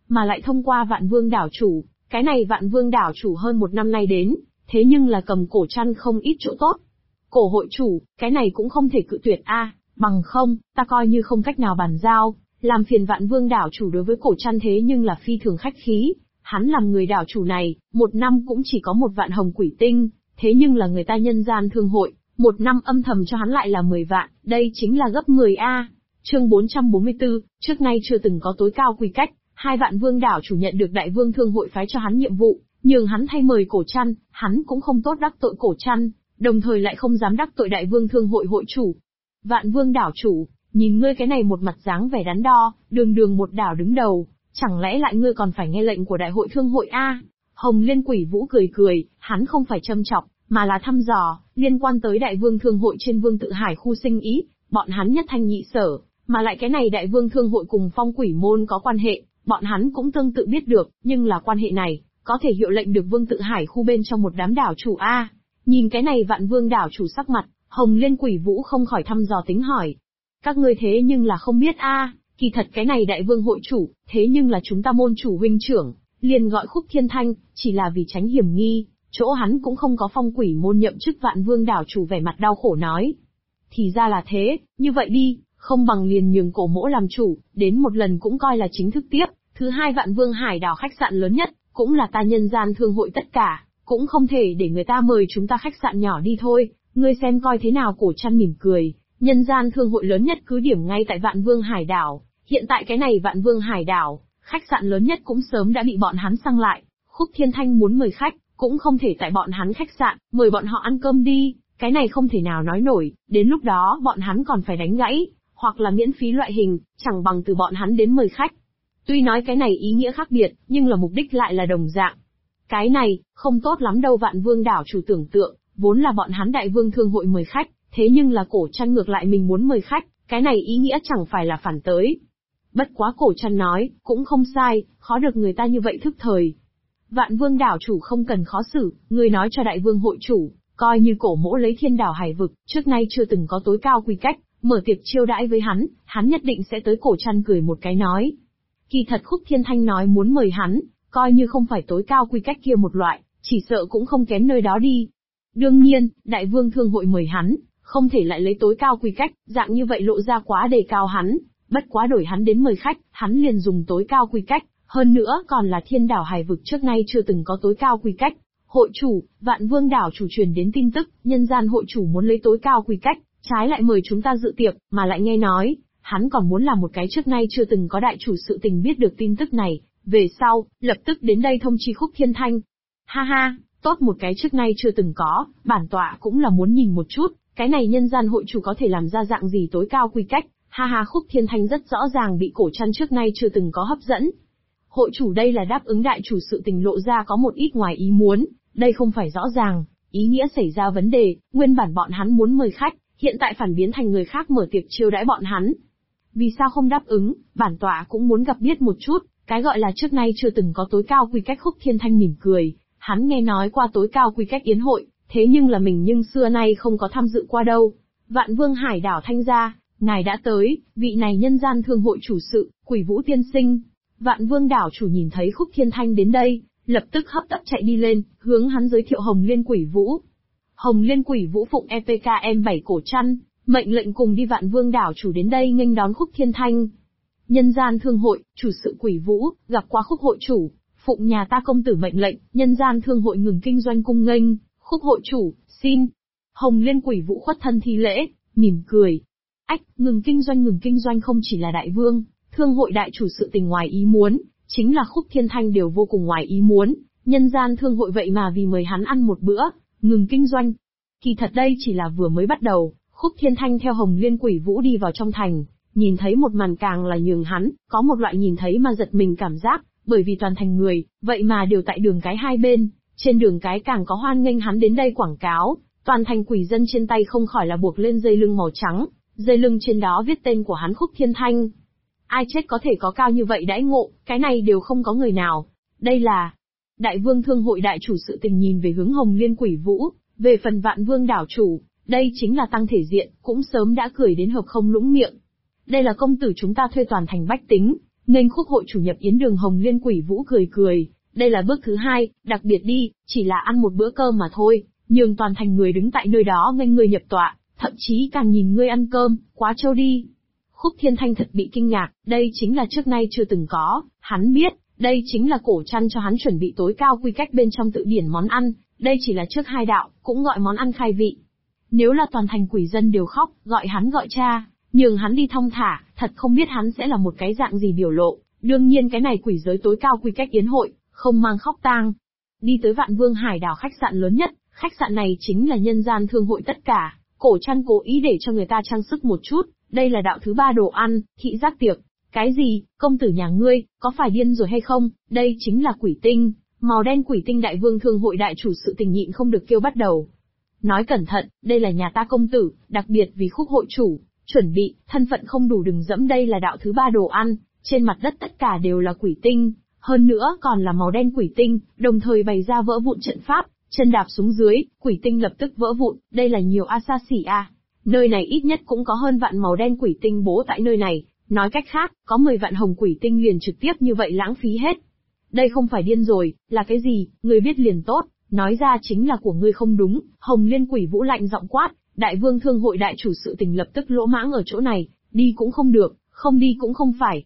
mà lại thông qua Vạn Vương đảo chủ, cái này Vạn Vương đảo chủ hơn một năm nay đến, thế nhưng là cầm cổ chăn không ít chỗ tốt. Cổ hội chủ, cái này cũng không thể cự tuyệt a, bằng không, ta coi như không cách nào bàn giao, làm phiền Vạn Vương đảo chủ đối với cổ chăn thế nhưng là phi thường khách khí. Hắn làm người đảo chủ này, một năm cũng chỉ có 1 vạn hồng quỷ tinh, thế nhưng là người ta nhân gian thương hội, một năm âm thầm cho hắn lại là 10 vạn, đây chính là gấp 10 a. Chương 444, trước nay chưa từng có tối cao quy cách, hai Vạn Vương đảo chủ nhận được Đại Vương thương hội phái cho hắn nhiệm vụ, nhường hắn thay mời cổ chăn, hắn cũng không tốt đắc tội cổ chăn, đồng thời lại không dám đắc tội Đại Vương thương hội hội chủ. Vạn Vương đảo chủ, nhìn ngươi cái này một mặt dáng vẻ đắn đo, đường đường một đảo đứng đầu, chẳng lẽ lại ngươi còn phải nghe lệnh của Đại hội thương hội a? Hồng Liên Quỷ Vũ cười cười, hắn không phải châm chọc, mà là thăm dò, liên quan tới Đại Vương thương hội trên Vương Tự Hải khu sinh ý, bọn hắn nhất thanh nhị sở, mà lại cái này Đại Vương thương hội cùng Phong Quỷ môn có quan hệ, bọn hắn cũng tương tự biết được, nhưng là quan hệ này, có thể hiệu lệnh được Vương Tự Hải khu bên trong một đám đảo chủ a. Nhìn cái này Vạn Vương đảo chủ sắc mặt, Hồng Liên Quỷ Vũ không khỏi thăm dò tính hỏi. Các ngươi thế nhưng là không biết a, kỳ thật cái này Đại Vương hội chủ, thế nhưng là chúng ta môn chủ huynh trưởng, liền gọi Khúc Thiên Thanh, chỉ là vì tránh hiểm nghi, chỗ hắn cũng không có Phong Quỷ môn nhậm chức. Vạn Vương đảo chủ vẻ mặt đau khổ nói. Thì ra là thế, như vậy đi, không bằng liền nhường Cổ Mỗ làm chủ, đến một lần cũng coi là chính thức tiếp. Thứ hai Vạn Vương hải đảo khách sạn lớn nhất, cũng là ta nhân gian thương hội tất cả, cũng không thể để người ta mời chúng ta khách sạn nhỏ đi thôi, ngươi xem coi thế nào. Cổ chăn mỉm cười, nhân gian thương hội lớn nhất cứ điểm ngay tại Vạn Vương hải đảo, hiện tại cái này Vạn Vương hải đảo, khách sạn lớn nhất cũng sớm đã bị bọn hắn xăng lại, Khúc Thiên Thanh muốn mời khách, cũng không thể tại bọn hắn khách sạn, mời bọn họ ăn cơm đi, cái này không thể nào nói nổi, đến lúc đó bọn hắn còn phải đánh gãy, hoặc là miễn phí loại hình, chẳng bằng từ bọn hắn đến mời khách. Tuy nói cái này ý nghĩa khác biệt, nhưng là mục đích lại là đồng dạng. Cái này, không tốt lắm đâu. Vạn Vương đảo chủ tưởng tượng, vốn là bọn hắn Đại Vương thương hội mời khách, thế nhưng là cổ chăn ngược lại mình muốn mời khách, cái này ý nghĩa chẳng phải là phản tới. Bất quá cổ chăn nói, cũng không sai, khó được người ta như vậy thức thời. Vạn Vương đảo chủ không cần khó xử, ngươi nói cho Đại Vương hội chủ, coi như Cổ Mỗ lấy Thiên Đảo Hải vực, trước nay chưa từng có tối cao quy cách, mở tiệc chiêu đãi với hắn nhất định sẽ tới. Cổ chăn cười một cái nói. Kỳ thật Khúc Thiên Thanh nói muốn mời hắn, coi như không phải tối cao quy cách kia một loại, chỉ sợ cũng không kém nơi đó đi. Đương nhiên, Đại Vương thương hội mời hắn, không thể lại lấy tối cao quy cách, dạng như vậy lộ ra quá đề cao hắn, bất quá đổi hắn đến mời khách, hắn liền dùng tối cao quy cách, hơn nữa còn là Thiên Đảo Hải vực trước nay chưa từng có tối cao quy cách. Hội chủ, Vạn Vương đảo chủ truyền đến tin tức, nhân gian hội chủ muốn lấy tối cao quy cách, trái lại mời chúng ta dự tiệc, mà lại nghe nói, hắn còn muốn làm một cái trước nay chưa từng có. Đại chủ sự tình biết được tin tức này, về sau, lập tức đến đây thông chi Khúc Thiên Thanh. Ha ha, tốt một cái trước nay chưa từng có, bản tọa cũng là muốn nhìn một chút, cái này nhân gian hội chủ có thể làm ra dạng gì tối cao quy cách. Ha ha, Khúc Thiên Thanh rất rõ ràng bị cổ chăn trước nay chưa từng có hấp dẫn. Hội chủ đây là đáp ứng đại chủ sự tình lộ ra có một ít ngoài ý muốn, đây không phải rõ ràng, ý nghĩa xảy ra vấn đề, nguyên bản bọn hắn muốn mời khách, hiện tại phản biến thành người khác mở tiệc chiêu đãi bọn hắn. Vì sao không đáp ứng, bản tọa cũng muốn gặp biết một chút, cái gọi là trước nay chưa từng có tối cao quy cách. Khúc Thiên Thanh mỉm cười, hắn nghe nói qua tối cao quy cách yến hội, thế nhưng là mình nhưng xưa nay không có tham dự qua đâu. Vạn Vương hải đảo Thanh gia, ngài đã tới, vị này nhân gian thương hội chủ sự, Quỷ Vũ tiên sinh. Vạn Vương đảo chủ nhìn thấy Khúc Thiên Thanh đến đây, lập tức hấp tấp chạy đi lên, hướng hắn giới thiệu Hồng Liên Quỷ Vũ. Hồng Liên Quỷ Vũ phụng EPKM 7 cổ chăn, mệnh lệnh cùng đi. Vạn Vương đảo chủ đến đây nghênh đón Khúc Thiên Thanh. Nhân gian thương hội, chủ sự Quỷ Vũ, gặp qua Khúc hội chủ, phụng nhà ta công tử mệnh lệnh, nhân gian thương hội ngừng kinh doanh cung nghênh, Khúc hội chủ, xin. Hồng Liên Quỷ Vũ khuất thân thi lễ, mỉm cười. Ách, ngừng kinh doanh không chỉ là Đại Vương thương hội đại chủ sự tình ngoài ý muốn, chính là Khúc Thiên Thanh đều vô cùng ngoài ý muốn, nhân gian thương hội vậy mà vì mời hắn ăn một bữa, ngừng kinh doanh. Kỳ thật đây chỉ là vừa mới bắt đầu, Khúc Thiên Thanh theo Hồng Liên Quỷ Vũ đi vào trong thành, nhìn thấy một màn càng là nhường hắn, có một loại nhìn thấy mà giật mình cảm giác, bởi vì toàn thành người, vậy mà đều tại đường cái hai bên, trên đường cái càng có hoan nghênh hắn đến đây quảng cáo, toàn thành quỷ dân trên tay không khỏi là buộc lên dây lưng màu trắng, dây lưng trên đó viết tên của hắn Khúc Thiên Thanh. Ai chết có thể có cao như vậy đãi ngộ, cái này đều không có người nào. Đây là Đại Vương thương hội đại chủ sự tình nhìn về hướng Hồng Liên Quỷ Vũ, về phần Vạn Vương đảo chủ, đây chính là tăng thể diện, cũng sớm đã cười đến hợp không lũng miệng. Đây là công tử chúng ta thuê toàn thành bách tính, Nghênh Khúc hội chủ nhập yến đường. Hồng Liên Quỷ Vũ cười cười, đây là bước thứ hai, đặc biệt đi, chỉ là ăn một bữa cơm mà thôi, nhường toàn thành người đứng tại nơi đó nghênh ngươi nhập tọa, thậm chí càng nhìn ngươi ăn cơm, quá trâu đi. Khúc Thiên Thanh thật bị kinh ngạc, đây chính là trước nay chưa từng có, hắn biết, đây chính là Cổ Trăn cho hắn chuẩn bị tối cao quy cách bên trong tự điển món ăn, đây chỉ là trước hai đạo, cũng gọi món ăn khai vị. Nếu là toàn thành quỷ dân đều khóc, gọi hắn gọi cha, nhường hắn đi thong thả, thật không biết hắn sẽ là một cái dạng gì biểu lộ. Đương nhiên cái này quỷ giới tối cao quy cách yến hội, không mang khóc tang. Đi tới Vạn Vương Hải đảo khách sạn lớn nhất, khách sạn này chính là nhân gian thương hội tất cả. Cổ Trăn cố ý để cho người ta trang sức một chút, đây là đạo thứ ba đồ ăn, thị giác tiệc. Cái gì, công tử nhà ngươi, có phải điên rồi hay không, đây chính là quỷ tinh, màu đen quỷ tinh. Đại Vương Thương hội đại chủ sự tình nhịn không được kêu bắt đầu. Nói cẩn thận, đây là nhà ta công tử, đặc biệt vì Khúc hội chủ, chuẩn bị, thân phận không đủ đừng dẫm. Đây là đạo thứ ba đồ ăn, trên mặt đất tất cả đều là quỷ tinh, hơn nữa còn là màu đen quỷ tinh, đồng thời bày ra vỡ vụn trận pháp, chân đạp xuống dưới, quỷ tinh lập tức vỡ vụn, đây là nhiều xa xỉ a. Nơi này ít nhất cũng có hơn vạn màu đen quỷ tinh bố tại nơi này, nói cách khác, có 10 vạn hồng quỷ tinh liền trực tiếp như vậy lãng phí hết. Đây không phải điên rồi, là cái gì, ngươi biết liền tốt, nói ra chính là của ngươi không đúng. Hồng Liên Quỷ Vũ lạnh giọng quát, Đại Vương Thương hội đại chủ sự tình lập tức lỗ mãng ở chỗ này, đi cũng không được, không đi cũng không phải.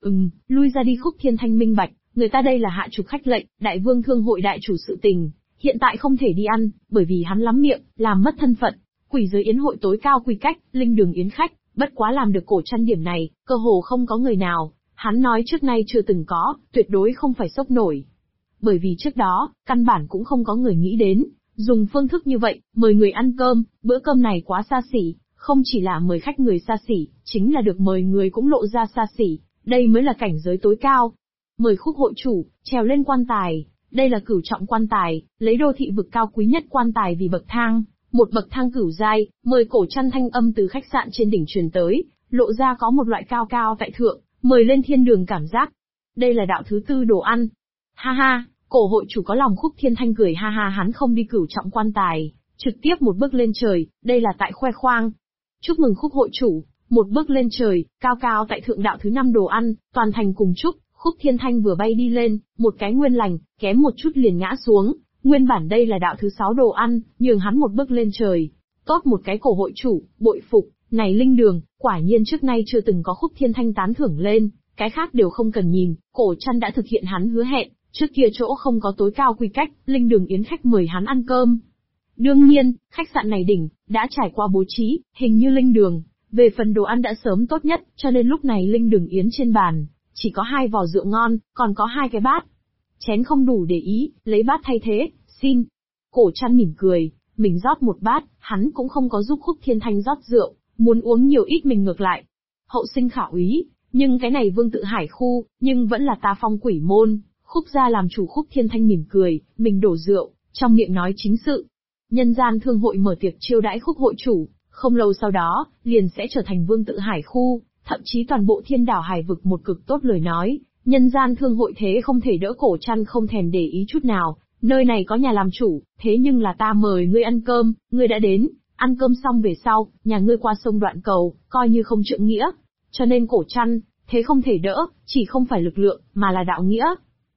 Lui ra đi. Khúc Thiên Thanh minh bạch, người ta đây là hạ trục khách lệnh, Đại Vương Thương hội đại chủ sự tình, hiện tại không thể đi ăn, bởi vì hắn lắm miệng, làm mất thân phận. Quỷ giới yến hội tối cao quy cách, linh đường yến khách, bất quá làm được Cổ Trăn điểm này, cơ hồ không có người nào, hắn nói trước nay chưa từng có, tuyệt đối không phải sốc nổi. Bởi vì trước đó, căn bản cũng không có người nghĩ đến, dùng phương thức như vậy, mời người ăn cơm, bữa cơm này quá xa xỉ, không chỉ là mời khách người xa xỉ, chính là được mời người cũng lộ ra xa xỉ, đây mới là cảnh giới tối cao. Mời Khúc hội chủ, trèo lên quan tài, đây là cửu trọng quan tài, lấy đô thị vực cao quý nhất quan tài vì bậc thang, một bậc thang cửu giai, mời Cổ Trăn. Thanh âm từ khách sạn trên đỉnh truyền tới, lộ ra có một loại cao cao tại thượng, mời lên thiên đường cảm giác. Đây là đạo thứ tư đồ ăn. Ha ha, Cổ hội chủ có lòng. Khúc Thiên Thanh cười ha ha, hắn không đi cửu trọng quan tài, trực tiếp một bước lên trời, đây là tại khoe khoang. Chúc mừng Khúc hội chủ, một bước lên trời, cao cao tại thượng đạo thứ năm đồ ăn, toàn thành cùng chúc. Khúc Thiên Thanh vừa bay đi lên, một cái nguyên lành, kém một chút liền ngã xuống. Nguyên bản đây là đạo thứ 6 đồ ăn, nhường hắn một bước lên trời. Tốt một cái Cổ hội chủ, bội phục, này linh đường, quả nhiên trước nay chưa từng có. Khúc Thiên Thanh tán thưởng lên, cái khác đều không cần nhìn, Cổ Trăn đã thực hiện hắn hứa hẹn, trước kia chỗ không có tối cao quy cách, linh đường yến khách mời hắn ăn cơm. Đương nhiên, khách sạn này đỉnh, đã trải qua bố trí, hình như linh đường, về phần đồ ăn đã sớm tốt nhất, cho nên lúc này linh đường yến trên bàn, chỉ có 2 vò rượu ngon, còn có 2 cái bát. Chén không đủ để ý, lấy bát thay thế, xin. Cổ Trăn mỉm cười, mình rót một bát, hắn cũng không có giúp Khúc Thiên Thanh rót rượu, muốn uống nhiều ít mình ngược lại. Hậu sinh khả úy, nhưng cái này Vương Tự Hải khu, nhưng vẫn là ta Phong Quỷ môn, Khúc gia làm chủ. Khúc Thiên Thanh mỉm cười, mình đổ rượu, trong miệng nói chính sự. Nhân gian thương hội mở tiệc chiêu đãi Khúc hội chủ, không lâu sau đó, liền sẽ trở thành Vương Tự Hải khu, thậm chí toàn bộ thiên đảo hải vực một cực tốt lời nói. Nhân gian thương hội thế không thể đỡ. Cổ Trăn không thèm để ý chút nào, nơi này có nhà làm chủ, thế nhưng là ta mời ngươi ăn cơm, ngươi đã đến, ăn cơm xong về sau, nhà ngươi qua sông Đoạn Cầu, coi như không trượng nghĩa. Cho nên Cổ Trăn, thế không thể đỡ, chỉ không phải lực lượng, mà là đạo nghĩa.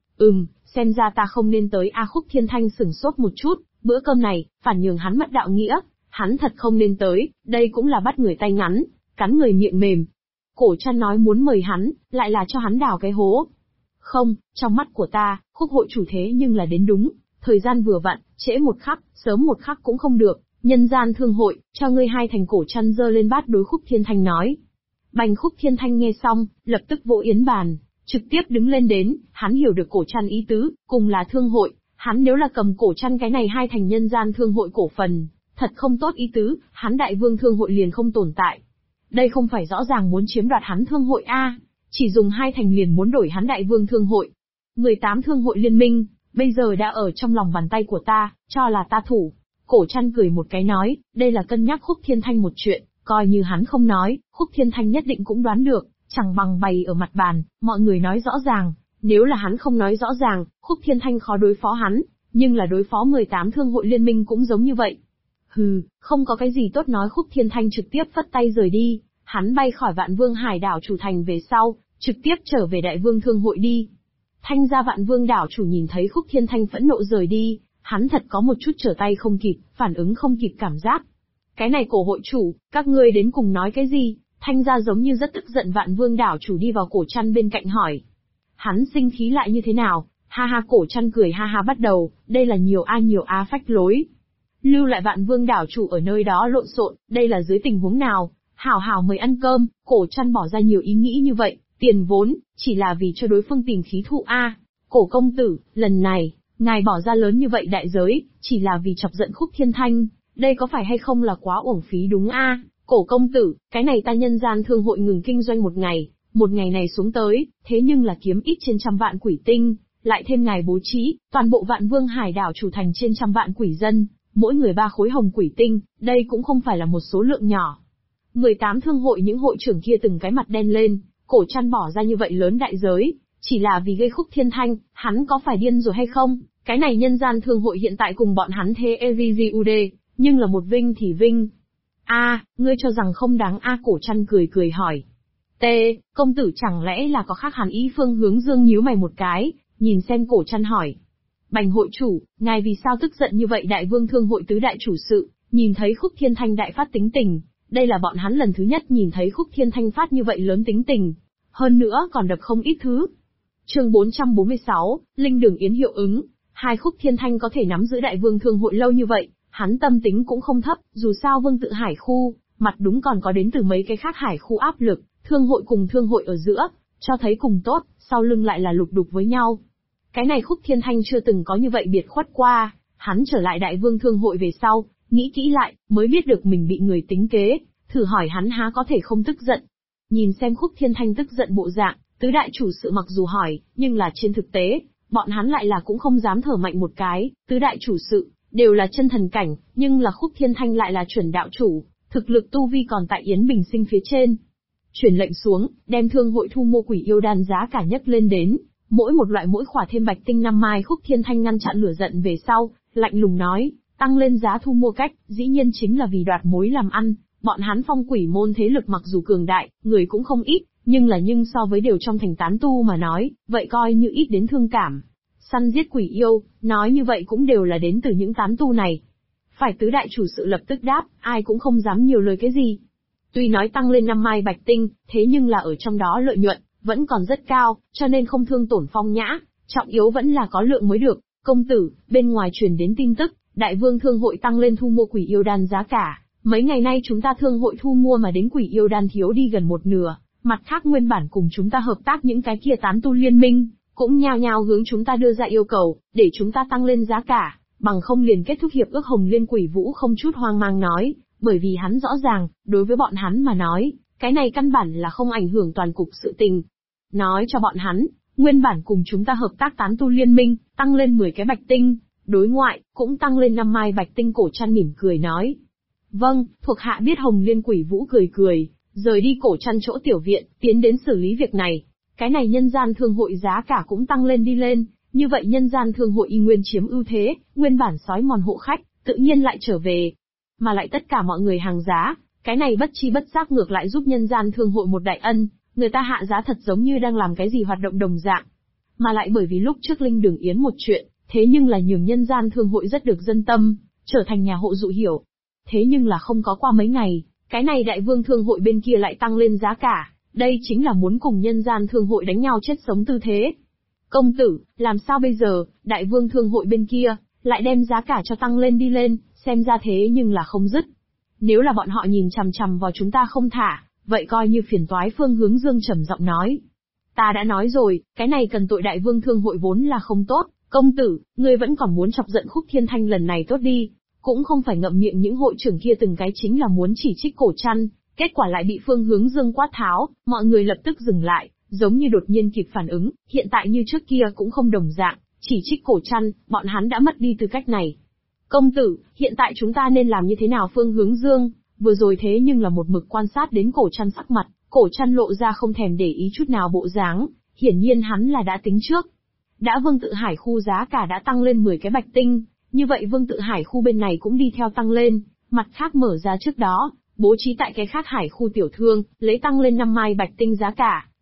Xem ra ta không nên tới a. Khúc Thiên Thanh sửng sốt một chút, bữa cơm này, phản nhường hắn mất đạo nghĩa, hắn thật không nên tới, đây cũng là bắt người tay ngắn, cắn người miệng mềm. Cổ Trăn nói muốn mời hắn, lại là cho hắn đào cái hố. Không, trong mắt của ta, Khúc hội chủ thế nhưng là đến đúng, thời gian vừa vặn, trễ một khắc, sớm một khắc cũng không được, nhân gian thương hội, cho ngươi 2 thành. Cổ Trăn giơ lên bát đối Khúc Thiên Thanh nói. Bành. Khúc Thiên Thanh nghe xong, lập tức vỗ yến bàn, trực tiếp đứng lên đến, hắn hiểu được Cổ Trăn ý tứ, cùng là thương hội, hắn nếu là cầm Cổ Trăn cái này 2 thành nhân gian thương hội cổ phần, thật không tốt ý tứ, hắn Đại Vương thương hội liền không tồn tại. Đây không phải rõ ràng muốn chiếm đoạt hắn thương hội a, chỉ dùng 2 thành liền muốn đổi hắn Đại Vương thương hội. 18 thương hội liên minh, bây giờ đã ở trong lòng bàn tay của ta, cho là ta thủ. Cổ Trăn cười một cái nói, đây là cân nhắc Khúc Thiên Thanh một chuyện, coi như hắn không nói, Khúc Thiên Thanh nhất định cũng đoán được, chẳng bằng bày ở mặt bàn, mọi người nói rõ ràng, nếu là hắn không nói rõ ràng, Khúc Thiên Thanh khó đối phó hắn, nhưng là đối phó 18 thương hội liên minh cũng giống như vậy. Không có cái gì tốt nói. Khúc Thiên Thanh trực tiếp phất tay rời đi, hắn bay khỏi Vạn Vương Hải đảo chủ thành về sau, trực tiếp trở về Đại Vương Thương hội đi. Thanh gia Vạn Vương đảo chủ nhìn thấy Khúc Thiên Thanh phẫn nộ rời đi, hắn thật có một chút trở tay không kịp, phản ứng không kịp cảm giác. Cái này cổ hội chủ, các ngươi đến cùng nói cái gì? Thanh gia giống như rất tức giận. Vạn Vương đảo chủ đi vào Cổ Trăn bên cạnh hỏi. Hắn sinh khí lại như thế nào? Ha ha, Cổ Trăn cười ha ha bắt đầu, đây là nhiều a phách lối. Lưu lại Vạn Vương đảo chủ ở nơi đó lộn xộn, đây là dưới tình huống nào? Hảo hảo mời ăn cơm. Cổ Trăn bỏ ra nhiều ý nghĩ như vậy, tiền vốn, chỉ là vì cho đối phương tìm khí thụ a. Cổ công tử, lần này, ngài bỏ ra lớn như vậy đại giới, chỉ là vì chọc giận Khúc Thiên Thanh, đây có phải hay không là quá uổng phí đúng a? Cổ công tử, cái này ta Nhân Gian Thương hội ngừng kinh doanh một ngày này xuống tới, thế nhưng là kiếm ít trên 100 vạn quỷ tinh, lại thêm ngài bố trí, toàn bộ Vạn Vương hải đảo chủ thành trên 100 vạn quỷ dân, mỗi người 3 khối hồng quỷ tinh, đây cũng không phải là một số lượng nhỏ. 18 thương hội những hội trưởng kia từng cái mặt đen lên, Cổ Trăn bỏ ra như vậy lớn đại giới, chỉ là vì gây Khúc Thiên Thanh, hắn có phải điên rồi hay không? Cái này Nhân Gian Thương hội hiện tại cùng bọn hắn thế EVGUD, nhưng là một vinh thì vinh. Ngươi cho rằng không đáng Cổ Trăn cười cười hỏi. Công tử chẳng lẽ là có khác hẳn ý? Phương Hướng Dương nhíu mày một cái, nhìn xem Cổ Trăn hỏi. Bành hội chủ, ngài vì sao tức giận như vậy? Đại Vương Thương hội tứ đại chủ sự, nhìn thấy Khúc Thiên Thanh đại phát tính tình, đây là bọn hắn lần thứ nhất nhìn thấy Khúc Thiên Thanh phát như vậy lớn tính tình, hơn nữa còn đập không ít thứ. Chương 446, Linh Đường Yến hiệu ứng. Hai Khúc Thiên Thanh có thể nắm giữ Đại Vương Thương hội lâu như vậy, hắn tâm tính cũng không thấp, dù sao Vương tự hải khu, mặt đúng còn có đến từ mấy cái khác hải khu áp lực, thương hội cùng thương hội ở giữa, cho thấy cùng tốt, sau lưng lại là lục đục với nhau. Cái này Khúc Thiên Thanh chưa từng có như vậy biệt khuất qua, hắn trở lại Đại Vương Thương hội về sau, nghĩ kỹ lại, mới biết được mình bị người tính kế, thử hỏi hắn há có thể không tức giận. Nhìn xem Khúc Thiên Thanh tức giận bộ dạng, tứ đại chủ sự mặc dù hỏi, nhưng là trên thực tế, bọn hắn lại là cũng không dám thở mạnh một cái, tứ đại chủ sự, đều là chân thần cảnh, nhưng là Khúc Thiên Thanh lại là chuẩn đạo chủ, thực lực tu vi còn tại Yến Bình Sinh phía trên. Truyền lệnh xuống, đem thương hội thu mua quỷ yêu đan giá cả nhấc lên đến, mỗi một loại mỗi khỏa thêm bạch tinh 5 mai. Khúc Thiên Thanh ngăn chặn lửa giận về sau, lạnh lùng nói, tăng lên giá thu mua cách, dĩ nhiên chính là vì đoạt mối làm ăn. Bọn hắn Phong quỷ môn thế lực mặc dù cường đại, người cũng không ít, nhưng so với đều trong thành tán tu mà nói, vậy coi như ít đến thương cảm. Săn giết quỷ yêu, nói như vậy cũng đều là đến từ những tán tu này. Phải tứ đại chủ sự lập tức đáp, ai cũng không dám nhiều lời cái gì. Tuy nói tăng lên 5 mai bạch tinh, thế nhưng là ở trong đó lợi nhuận, vẫn còn rất cao, cho nên không thương tổn Phong Nhã, trọng yếu vẫn là có lượng mới được. Công tử, bên ngoài truyền đến tin tức, Đại Vương Thương hội tăng lên thu mua quỷ yêu đan giá cả. Mấy ngày nay chúng ta thương hội thu mua mà đến quỷ yêu đan thiếu đi gần một nửa, mặt khác nguyên bản cùng chúng ta hợp tác những cái kia tán tu liên minh, cũng nhao nhao hướng chúng ta đưa ra yêu cầu, để chúng ta tăng lên giá cả, bằng không liền kết thúc hiệp ước. Hồng Liên Quỷ Vũ không chút hoang mang nói, bởi vì hắn rõ ràng, đối với bọn hắn mà nói, cái này căn bản là không ảnh hưởng toàn cục sự tình. Nói cho bọn hắn, nguyên bản cùng chúng ta hợp tác tán tu liên minh, tăng lên 10 cái bạch tinh, đối ngoại, cũng tăng lên 5 mai bạch tinh. Cổ Trăn mỉm cười nói. Vâng, thuộc hạ biết. Hồng Liên Quỷ Vũ cười cười, rời đi Cổ Trăn chỗ tiểu viện, tiến đến xử lý việc này. Cái này Nhân Gian Thương hội giá cả cũng tăng lên đi lên, như vậy Nhân Gian Thương hội y nguyên chiếm ưu thế, nguyên bản sói mòn hộ khách, tự nhiên lại trở về. Mà lại tất cả mọi người hàng giá, cái này bất chi bất giác ngược lại giúp Nhân Gian Thương hội một đại ân, người ta hạ giá thật giống như đang làm cái gì hoạt động đồng dạng. Mà lại bởi vì lúc trước Linh Đường Yến một chuyện, thế nhưng là nhường Nhân Gian Thương hội rất được dân tâm, trở thành nhà hộ dụ hiểu. Thế nhưng là không có qua mấy ngày, cái này Đại Vương Thương hội bên kia lại tăng lên giá cả, đây chính là muốn cùng Nhân Gian Thương hội đánh nhau chết sống tư thế. Công tử, làm sao bây giờ? Đại Vương Thương hội bên kia lại đem giá cả cho tăng lên đi lên, xem ra thế nhưng là không dứt. Nếu là bọn họ nhìn chằm chằm vào chúng ta không thả, vậy coi như phiền toái. Phương Hướng Dương trầm giọng nói. Ta đã nói rồi, cái này cần tội. Đại Vương Thương hội vốn là không tốt, công tử, ngươi vẫn còn muốn chọc giận Khúc Thiên Thanh lần này tốt đi. Cũng không phải ngậm miệng những hội trưởng kia từng cái chính là muốn chỉ trích Cổ Trăn, kết quả lại bị Phương Hướng Dương quát tháo, mọi người lập tức dừng lại, giống như đột nhiên kịp phản ứng, hiện tại như trước kia cũng không đồng dạng, chỉ trích Cổ Trăn, bọn hắn đã mất đi tư cách này. Công tử, hiện tại chúng ta nên làm như thế nào? Phương Hướng Dương, vừa rồi thế nhưng là một mực quan sát đến Cổ Trăn sắc mặt, Cổ Trăn lộ ra không thèm để ý chút nào bộ dáng, hiển nhiên hắn là đã tính trước. Đã Vương tự hải khu giá cả đã tăng lên 10 cái bạch tinh, như vậy Vương tự hải khu bên này cũng đi theo tăng lên, mặt khác mở ra trước đó, bố trí tại cái khác hải khu tiểu thương, lấy tăng lên 5 mai bạch tinh giá cả,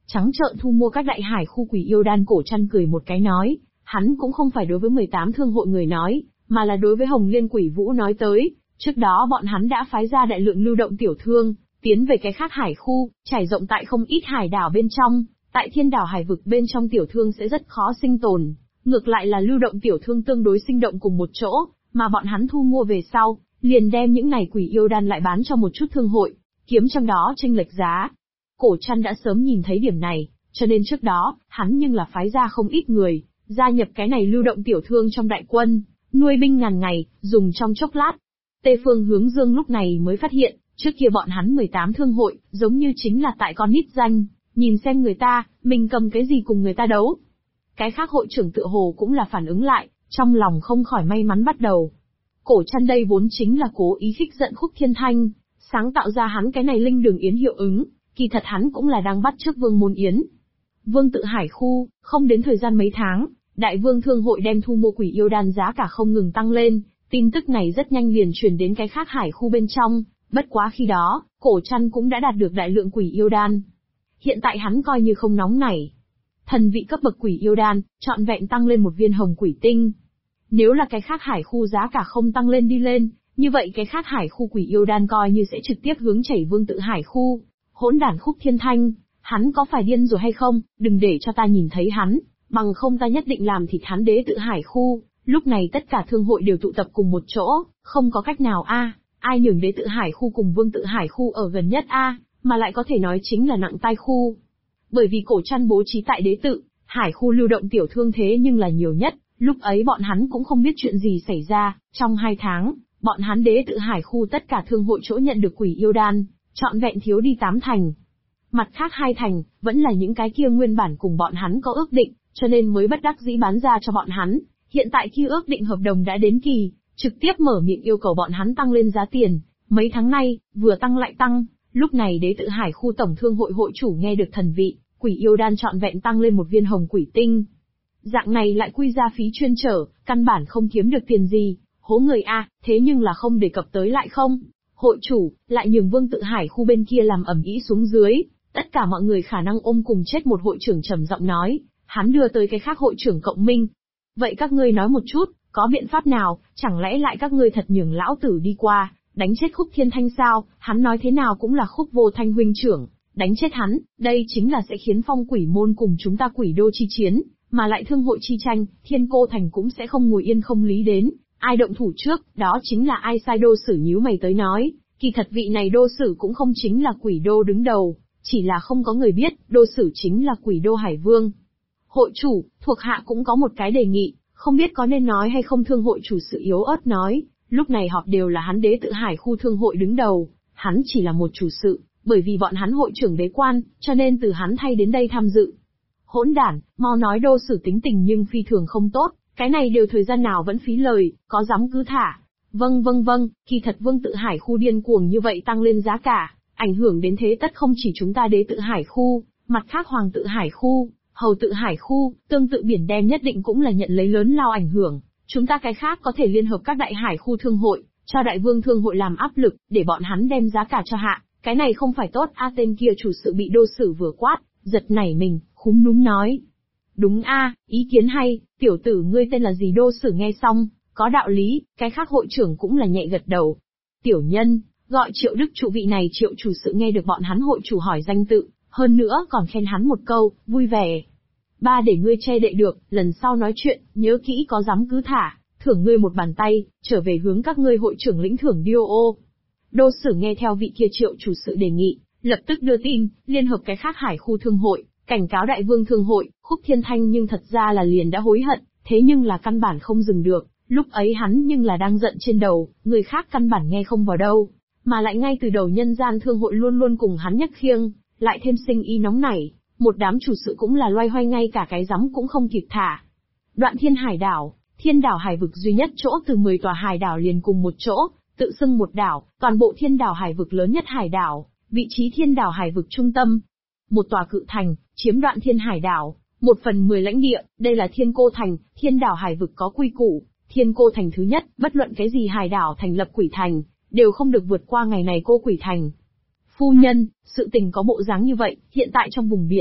trắng trợn thu mua các đại hải khu quỷ yêu đan. Cổ Trăn cười một cái nói, hắn cũng không phải đối với 18 thương hội người nói, mà là đối với Hồng Liên Quỷ Vũ nói tới. Trước đó bọn hắn đã phái ra đại lượng lưu động tiểu thương, tiến về cái khác hải khu, trải rộng tại không ít hải đảo bên trong. Tại thiên đảo hải vực bên trong tiểu thương sẽ rất khó sinh tồn, ngược lại là lưu động tiểu thương tương đối sinh động cùng một chỗ, mà bọn hắn thu mua về sau, liền đem những này quỷ yêu đan lại bán cho một chút thương hội, kiếm trong đó chênh lệch giá. Cổ Trăn đã sớm nhìn thấy điểm này, cho nên trước đó, hắn nhưng là phái ra không ít người, gia nhập cái này lưu động tiểu thương trong đại quân, nuôi binh ngàn ngày, dùng trong chốc lát. Tây Phương Hướng Dương lúc này mới phát hiện, trước kia bọn hắn 18 thương hội, giống như chính là tại con nít danh, nhìn xem người ta, mình cầm cái gì cùng người ta đấu. Cái khác hội trưởng tựa hồ cũng là phản ứng lại, trong lòng không khỏi may mắn bắt đầu. Cổ Trăn đây vốn chính là cố ý khích giận Khúc Thiên Thanh, sáng tạo ra hắn cái này linh đường yến hiệu ứng, kỳ thật hắn cũng là đang bắt chước Vương Môn Yến. Vương Tự Hải khu, không đến thời gian mấy tháng, Đại Vương Thương hội đem thu mua quỷ yêu đan giá cả không ngừng tăng lên, tin tức này rất nhanh liền truyền đến cái khác hải khu bên trong, bất quá khi đó, Cổ Trăn cũng đã đạt được đại lượng quỷ yêu đan. Hiện tại hắn coi như không nóng nảy. Thần vị cấp bậc quỷ yêu đan, trọn vẹn tăng lên một viên hồng quỷ tinh. Nếu là cái khác hải khu giá cả không tăng lên đi lên, như vậy cái khác hải khu quỷ yêu đan coi như sẽ trực tiếp hướng chảy Vương Tự Hải khu. Hỗn đản Khúc Thiên Thanh, hắn có phải điên rồi hay không, đừng để cho ta nhìn thấy hắn, bằng không ta nhất định làm thịt hắn. Đế Tự Hải khu, lúc này tất cả thương hội đều tụ tập cùng một chỗ, không có cách nào ai nhường Đế Tự Hải khu cùng Vương Tự Hải khu ở gần nhất mà lại có thể nói chính là nặng tai khu. Bởi vì Cổ Trăn bố trí tại Đế Tự Hải khu lưu động tiểu thương thế nhưng là nhiều nhất, lúc ấy bọn hắn cũng không biết chuyện gì xảy ra, trong 2 tháng, bọn hắn Đế Tự Hải khu tất cả thương hội chỗ nhận được quỷ yêu đan, trọn vẹn thiếu đi 8 thành. Mặt khác 2 thành, vẫn là những cái kia nguyên bản cùng bọn hắn có ước định, cho nên mới bất đắc dĩ bán ra cho bọn hắn. Hiện tại khi ước định hợp đồng đã đến kỳ, trực tiếp mở miệng yêu cầu bọn hắn tăng lên giá tiền, mấy tháng nay, vừa tăng lại tăng. Lúc này Đế Tự Hải khu tổng thương hội hội chủ nghe được thần vị, quỷ yêu đan trọn vẹn tăng lên một viên hồng quỷ tinh. Dạng này lại quy ra phí chuyên trở, căn bản không kiếm được tiền gì, hố người thế nhưng là không đề cập tới lại không. Hội chủ, lại nhường Vương Tự Hải khu bên kia làm ầm ĩ xuống dưới, tất cả mọi người khả năng ôm cùng chết. Một hội trưởng trầm giọng nói, hắn đưa tới cái khác hội trưởng cộng minh. Vậy các ngươi nói một chút, có biện pháp nào, chẳng lẽ lại các ngươi thật nhường lão tử đi qua, đánh chết Khúc Thiên Thanh sao? Hắn nói thế nào cũng là Khúc Vô Thanh huynh trưởng, đánh chết hắn, đây chính là sẽ khiến Phong Quỷ môn cùng chúng ta Quỷ đô chi chiến, mà lại thương hội chi tranh, Thiên Cô thành cũng sẽ không ngồi yên không lý đến. Ai động thủ trước, đó chính là ai. Sai. Đô Sử nhíu mày tới nói, kỳ thật vị này Đô Sử cũng không chính là Quỷ đô đứng đầu, chỉ là không có người biết, Đô Sử chính là Quỷ đô Hải Vương. Hội chủ, thuộc hạ cũng có một cái đề nghị, không biết có nên nói hay không. Thương hội chủ sự yếu ớt nói, lúc này họp đều là hắn Đế Tự Hải khu thương hội đứng đầu, hắn chỉ là một chủ sự, bởi vì bọn hắn hội trưởng bế quan, cho nên từ hắn thay đến đây tham dự. Hỗn đản, mau nói. Đô Sử tính tình nhưng phi thường không tốt, cái này đều thời gian nào vẫn phí lời, có dám cứ thả. Vâng, kỳ thật Vương Tự Hải khu điên cuồng như vậy tăng lên giá cả, ảnh hưởng đến thế tất không chỉ chúng ta Đế Tự Hải khu, mặt khác Hoàng Tự Hải khu, Hầu Tự Hải khu, tương tự Biển Đen nhất định cũng là nhận lấy lớn lao ảnh hưởng. Chúng ta cái khác có thể liên hợp các đại hải khu thương hội, cho Đại Vương Thương hội làm áp lực, để bọn hắn đem giá cả cho hạ. Cái này không phải tốt. Tên kia chủ sự bị Đô Sử vừa quát, giật nảy mình, khúm núm nói. Đúng ý kiến hay, tiểu tử ngươi tên là gì? Đô Sử nghe xong, có đạo lý, cái khác hội trưởng cũng là nhẹ gật đầu. Tiểu nhân, gọi Triệu Đức Trụ. Vị này Triệu chủ sự nghe được bọn hắn hội chủ hỏi danh tự, hơn nữa còn khen hắn một câu, vui vẻ. Ba để ngươi che đậy được, lần sau nói chuyện, nhớ kỹ có dám cứ thả, thưởng ngươi một bàn tay, trở về hướng các ngươi hội trưởng lĩnh thưởng điêu ô. Đô Sử nghe theo vị kia Triệu chủ sự đề nghị, lập tức đưa tin, liên hợp cái khác hải khu thương hội, cảnh cáo Đại Vương Thương hội. Khúc Thiên Thanh nhưng thật ra là liền đã hối hận, thế nhưng là căn bản không dừng được, lúc ấy hắn nhưng là đang giận trên đầu, người khác căn bản nghe không vào đâu, mà lại ngay từ đầu nhân gian thương hội luôn luôn cùng hắn nhắc khiêng, lại thêm sinh ý nóng nảy, một đám chủ sự cũng là loay hoay ngay cả cái rắm cũng không kịp thả. Đoạn Thiên Hải đảo, Thiên đảo hải vực duy nhất chỗ từ 10 tòa hải đảo liền cùng một chỗ, tự xưng một đảo, toàn bộ Thiên đảo hải vực lớn nhất hải đảo, vị trí Thiên đảo hải vực trung tâm. Một tòa cự thành, chiếm Đoạn Thiên Hải đảo, 1/10 lãnh địa, đây là Thiên Cô thành. Thiên đảo hải vực có quy củ, Thiên Cô thành thứ nhất, bất luận cái gì hải đảo thành lập quỷ thành, đều không được vượt qua ngày này cô quỷ thành. Phu nhân, sự tình có bộ dáng như vậy, hiện tại trong vùng biển,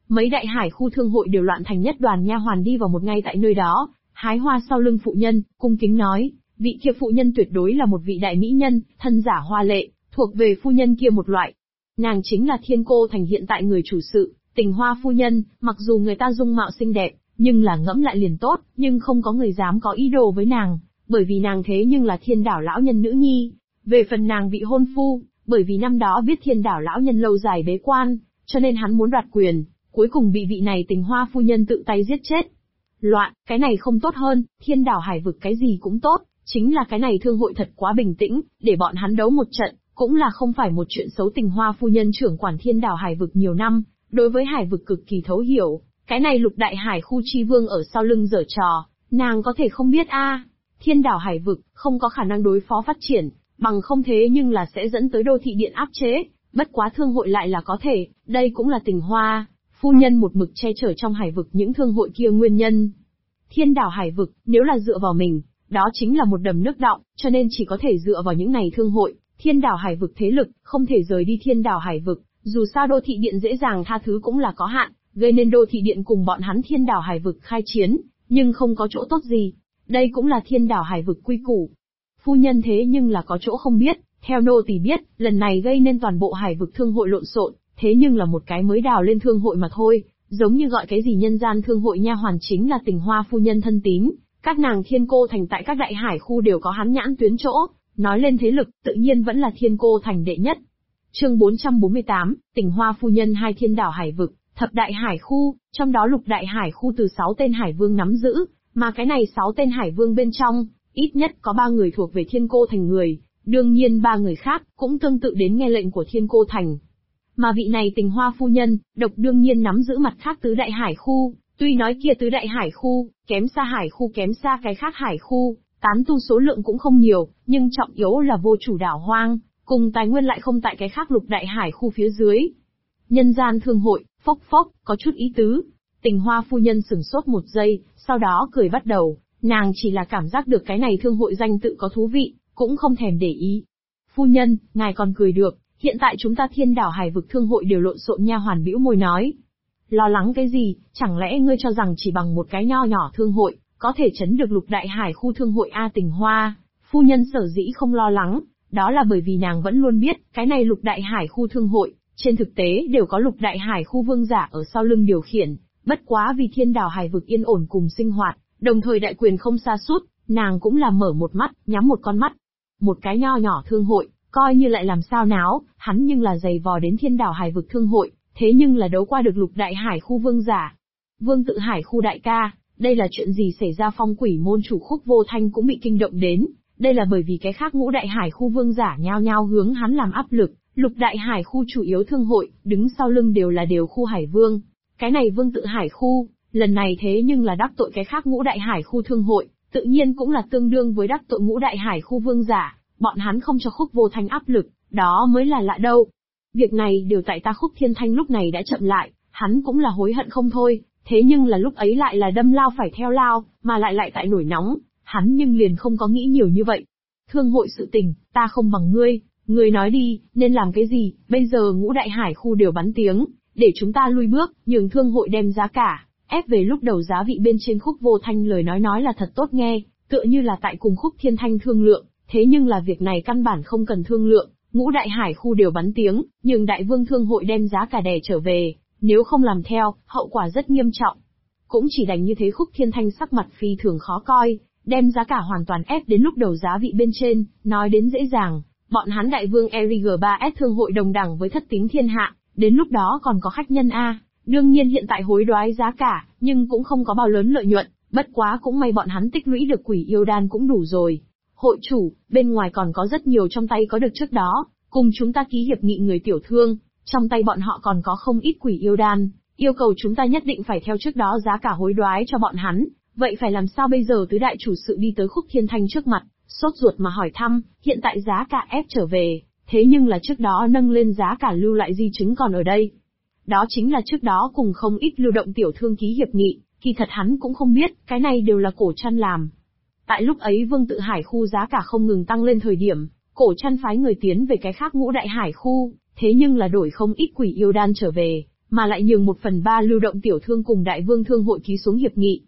Mấy đại hải khu thương hội đều loạn thành nhất đoàn nha hoàn đi vào một ngay tại nơi đó, hái hoa sau lưng phụ nhân, cung kính nói, vị kia phụ nhân tuyệt đối là một vị đại mỹ nhân, thân giả hoa lệ, thuộc về phu nhân kia một loại. Nàng chính là Thiên Cô Thành hiện tại người chủ sự, Tình Hoa phu nhân, mặc dù người ta dung mạo xinh đẹp, nhưng là ngẫm lại liền tốt, nhưng không có người dám có ý đồ với nàng, bởi vì nàng thế nhưng là Thiên Đảo lão nhân nữ nhi. Về phần nàng vị hôn phu, bởi vì năm đó biết Thiên Đảo lão nhân lâu dài bế quan, cho nên hắn muốn đoạt quyền, cuối cùng bị vị này Tình Hoa phu nhân tự tay giết chết. Loạn, cái này không tốt hơn, Thiên Đảo hải vực cái gì cũng tốt, chính là cái này thương hội thật quá bình tĩnh, để bọn hắn đấu một trận, cũng là không phải một chuyện xấu. Tình Hoa phu nhân trưởng quản Thiên Đảo hải vực nhiều năm, đối với hải vực cực kỳ thấu hiểu, cái này lục đại hải khu chi vương ở sau lưng giở trò, nàng có thể không biết a? Thiên Đảo hải vực, không có khả năng đối phó phát triển, bằng không thế nhưng là sẽ dẫn tới đô thị điện áp chế, bất quá thương hội lại là có thể, đây cũng là Tình Hoa phu nhân một mực che chở trong hải vực những thương hội kia nguyên nhân. Thiên Đảo hải vực, nếu là dựa vào mình, đó chính là một đầm nước đọng, cho nên chỉ có thể dựa vào những này thương hội. Thiên Đảo hải vực thế lực, không thể rời đi Thiên Đảo hải vực, dù sao đô thị điện dễ dàng tha thứ cũng là có hạn, gây nên đô thị điện cùng bọn hắn Thiên Đảo hải vực khai chiến, nhưng không có chỗ tốt gì. Đây cũng là Thiên Đảo hải vực quy củ. Phu nhân thế nhưng là có chỗ không biết, theo nô tỳ biết, lần này gây nên toàn bộ hải vực thương hội lộn xộn, thế nhưng là một cái mới đào lên thương hội mà thôi, giống như gọi cái gì nhân gian thương hội nha hoàn chính là Tình Hoa phu nhân thân tín, các nàng Thiên Cô Thành tại các đại hải khu đều có hắn nhãn tuyến chỗ, nói lên thế lực, tự nhiên vẫn là Thiên Cô Thành đệ nhất. Chương 448, Tình Hoa phu nhân hai Thiên Đảo hải vực, thập đại hải khu, trong đó lục đại hải khu từ 6 tên hải vương nắm giữ, mà cái này 6 tên hải vương bên trong, ít nhất có 3 người thuộc về Thiên Cô Thành người, đương nhiên 3 người khác cũng tương tự đến nghe lệnh của Thiên Cô Thành. Mà vị này Tình Hoa phu nhân, độc đương nhiên nắm giữ mặt khác tứ đại hải khu, tuy nói kia tứ đại hải khu, kém xa hải khu kém xa cái khác hải khu, tán tu số lượng cũng không nhiều, nhưng trọng yếu là vô chủ đảo hoang, cùng tài nguyên lại không tại cái khác lục đại hải khu phía dưới. Nhân gian thương hội, phốc phốc, có chút ý tứ. Tình Hoa phu nhân sửng sốt một giây, sau đó cười bắt đầu, nàng chỉ là cảm giác được cái này thương hội danh tự có thú vị, cũng không thèm để ý. Phu nhân, ngài còn cười được, hiện tại chúng ta Thiên Đảo hải vực thương hội đều lộn xộn. Nha hoàn bĩu môi nói. Lo lắng cái gì, chẳng lẽ ngươi cho rằng chỉ bằng một cái nho nhỏ thương hội, có thể chấn được lục đại hải khu thương hội a? Tình Hoa phu nhân sở dĩ không lo lắng, đó là bởi vì nàng vẫn luôn biết, cái này lục đại hải khu thương hội, trên thực tế đều có lục đại hải khu vương giả ở sau lưng điều khiển, bất quá vì Thiên Đảo hải vực yên ổn cùng sinh hoạt, đồng thời đại quyền không sa sút, nàng cũng là mở một mắt, nhắm một con mắt. Một cái nho nhỏ thương hội, coi như lại làm sao náo, hắn nhưng là giày vò đến Thiên Đảo hải vực thương hội, thế nhưng là đấu qua được lục đại hải khu vương giả. Vương Tự Hải khu đại ca, đây là chuyện gì xảy ra? Phong Quỷ môn chủ Khúc Vô Thanh cũng bị kinh động đến, đây là bởi vì cái khác ngũ đại hải khu vương giả nhao nhao hướng hắn làm áp lực, lục đại hải khu chủ yếu thương hội, đứng sau lưng đều khu hải vương. Cái này Vương Tự Hải khu, lần này thế nhưng là đắc tội cái khác ngũ đại hải khu thương hội, tự nhiên cũng là tương đương với đắc tội ngũ đại hải khu vương giả, bọn hắn không cho Khúc Vô Thanh áp lực, đó mới là lạ đâu. Việc này đều tại ta. Khúc Thiên Thanh lúc này đã chậm lại, hắn cũng là hối hận không thôi, thế nhưng là lúc ấy lại là đâm lao phải theo lao, mà lại tại nổi nóng, hắn nhưng liền không có nghĩ nhiều như vậy. Thương hội sự tình, ta không bằng ngươi nói đi, nên làm cái gì? Bây giờ ngũ đại hải khu đều bắn tiếng, để chúng ta lui bước, nhường thương hội đem giá cả ép về lúc đầu giá vị bên trên. Khúc Vô Thanh lời nói là thật tốt nghe, tựa như là tại cùng Khúc Thiên Thanh thương lượng, thế nhưng là việc này căn bản không cần thương lượng, ngũ đại hải khu đều bắn tiếng, nhường đại vương thương hội đem giá cả đè trở về, nếu không làm theo, hậu quả rất nghiêm trọng. Cũng chỉ đành như thế. Khúc Thiên Thanh sắc mặt phi thường khó coi, đem giá cả hoàn toàn ép đến lúc đầu giá vị bên trên, nói đến dễ dàng, bọn hắn đại vương ERG3S thương hội đồng đẳng với thất tính thiên hạ, đến lúc đó còn có khách nhân a. Đương nhiên hiện tại hối đoái giá cả, nhưng cũng không có bao lớn lợi nhuận, bất quá cũng may bọn hắn tích lũy được quỷ yêu đan cũng đủ rồi. Hội chủ, bên ngoài còn có rất nhiều trong tay có được trước đó, cùng chúng ta ký hiệp nghị người tiểu thương, trong tay bọn họ còn có không ít quỷ yêu đan, yêu cầu chúng ta nhất định phải theo trước đó giá cả hối đoái cho bọn hắn. Vậy phải làm sao bây giờ? Tứ đại chủ sự đi tới Khúc Thiên Thanh trước mặt, sốt ruột mà hỏi thăm, hiện tại giá cả ép trở về, thế nhưng là trước đó nâng lên giá cả lưu lại di chứng còn ở đây. Đó chính là trước đó cùng không ít lưu động tiểu thương ký hiệp nghị, kỳ thật hắn cũng không biết, cái này đều là Cổ Trăn làm. Tại lúc ấy Vương Tự Hải khu giá cả không ngừng tăng lên thời điểm, Cổ Trăn phái người tiến về cái khác ngũ đại hải khu, thế nhưng là đổi không ít quỷ yêu đan trở về, mà lại nhường 1/3 lưu động tiểu thương cùng đại vương thương hội ký xuống hiệp nghị.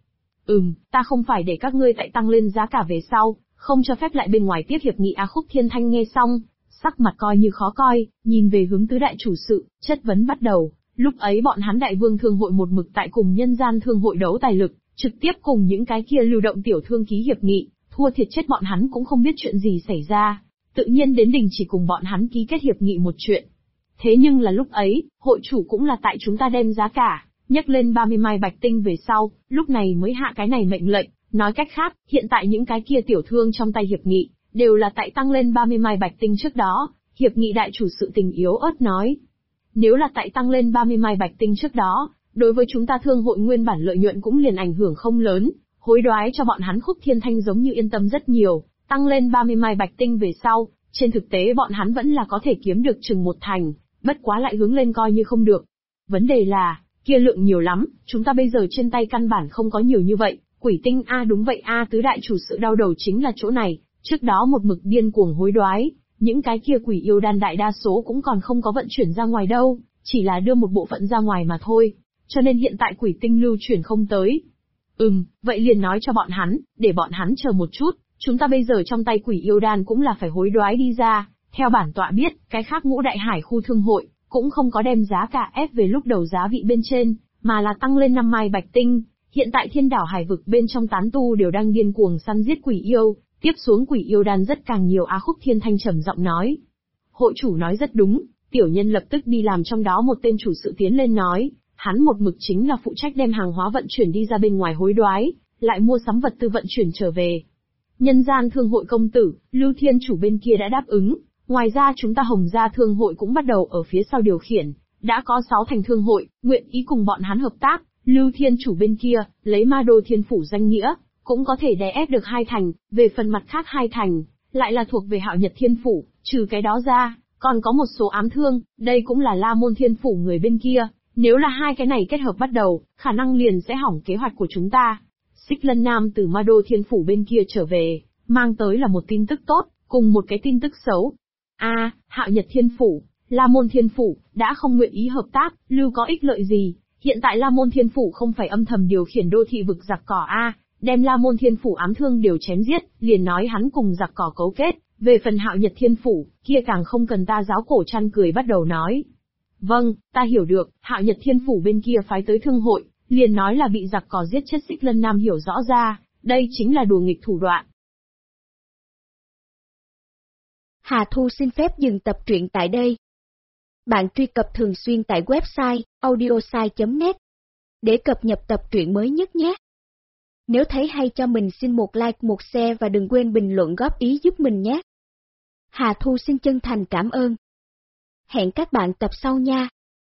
Ta không phải để các ngươi tại tăng lên giá cả về sau, không cho phép lại bên ngoài tiếp hiệp nghị. Khúc Thiên Thanh nghe xong, sắc mặt coi như khó coi, nhìn về hướng tứ đại chủ sự, chất vấn bắt đầu. Lúc ấy bọn hắn đại vương thương hội một mực tại cùng nhân gian thương hội đấu tài lực, trực tiếp cùng những cái kia lưu động tiểu thương ký hiệp nghị, thua thiệt chết bọn hắn cũng không biết chuyện gì xảy ra. Tự nhiên đến đình chỉ cùng bọn hắn ký kết hiệp nghị một chuyện. Thế nhưng là lúc ấy, hội chủ cũng là tại chúng ta đem giá cả, nhắc lên 30 mai bạch tinh về sau, lúc này mới hạ cái này mệnh lệnh. Nói cách khác, hiện tại những cái kia tiểu thương trong tay hiệp nghị, đều là tại tăng lên 30 mai bạch tinh trước đó. Hiệp nghị đại chủ sự tình yếu ớt nói. Nếu là tại tăng lên 30 mai bạch tinh trước đó, đối với chúng ta thương hội nguyên bản lợi nhuận cũng liền ảnh hưởng không lớn, hối đoái cho bọn hắn Khúc Thiên Thanh giống như yên tâm rất nhiều, tăng lên 30 mai bạch tinh về sau, trên thực tế bọn hắn vẫn là có thể kiếm được chừng 1/10, bất quá lại hướng lên coi như không được. Vấn đề là, kia lượng nhiều lắm, chúng ta bây giờ trên tay căn bản không có nhiều như vậy. Quỷ tinh đúng vậy tứ đại chủ sự đau đầu chính là chỗ này, trước đó một mực điên cuồng hối đoái, những cái kia quỷ yêu đan đại đa số cũng còn không có vận chuyển ra ngoài đâu, chỉ là đưa một bộ phận ra ngoài mà thôi, cho nên hiện tại quỷ tinh lưu chuyển không tới. Vậy liền nói cho bọn hắn, để bọn hắn chờ một chút, chúng ta bây giờ trong tay quỷ yêu đan cũng là phải hối đoái đi ra, theo bản tọa biết, cái khác ngũ đại hải khu thương hội, cũng không có đem giá cả ép về lúc đầu giá vị bên trên, mà là tăng lên 5 mai bạch tinh. Hiện tại thiên đảo hải vực bên trong tán tu đều đang điên cuồng săn giết quỷ yêu, tiếp xuống quỷ yêu đan rất càng nhiều. Khúc Thiên Thanh trầm giọng nói. Hội chủ nói rất đúng, tiểu nhân lập tức đi làm. Trong đó một tên chủ sự tiến lên nói, hắn một mực chính là phụ trách đem hàng hóa vận chuyển đi ra bên ngoài hối đoái, lại mua sắm vật tư vận chuyển trở về. Nhân gian thương hội công tử, Lưu Thiên chủ bên kia đã đáp ứng, ngoài ra chúng ta Hồng Gia thương hội cũng bắt đầu ở phía sau điều khiển, đã có 6 thành thương hội, nguyện ý cùng bọn hắn hợp tác. Lưu Thiên chủ bên kia, lấy Ma Đô Thiên Phủ danh nghĩa, cũng có thể đè ép được 2 thành, về phần mặt khác 2 thành, lại là thuộc về Hạo Nhật Thiên Phủ, trừ cái đó ra, còn có một số ám thương, đây cũng là La Môn Thiên Phủ người bên kia, nếu là 2 cái này kết hợp bắt đầu, khả năng liền sẽ hỏng kế hoạch của chúng ta. Xích Lân Nam từ Ma Đô Thiên Phủ bên kia trở về, mang tới là một tin tức tốt, cùng một cái tin tức xấu. Hạo Nhật Thiên Phủ, La Môn Thiên Phủ, đã không nguyện ý hợp tác, lưu có ích lợi gì? Hiện tại La Môn Thiên Phủ không phải âm thầm điều khiển đô thị vực giặc cỏ đem La Môn Thiên Phủ ám thương đều chém giết, liền nói hắn cùng giặc cỏ cấu kết, về phần Hạo Nhật Thiên Phủ, kia càng không cần ta giáo cổ chăn cười bắt đầu nói. Vâng, ta hiểu được, Hạo Nhật Thiên Phủ bên kia phái tới thương hội, liền nói là bị giặc cỏ giết chết. Xích Lân Nam hiểu rõ ra, đây chính là đùa nghịch thủ đoạn. Hà Thu xin phép dừng tập truyện tại đây. Bạn truy cập thường xuyên tại website audiosai.net để cập nhật tập truyện mới nhất nhé. Nếu thấy hay cho mình xin một like, một share và đừng quên bình luận góp ý giúp mình nhé. Hà Thu xin chân thành cảm ơn. Hẹn các bạn tập sau nha.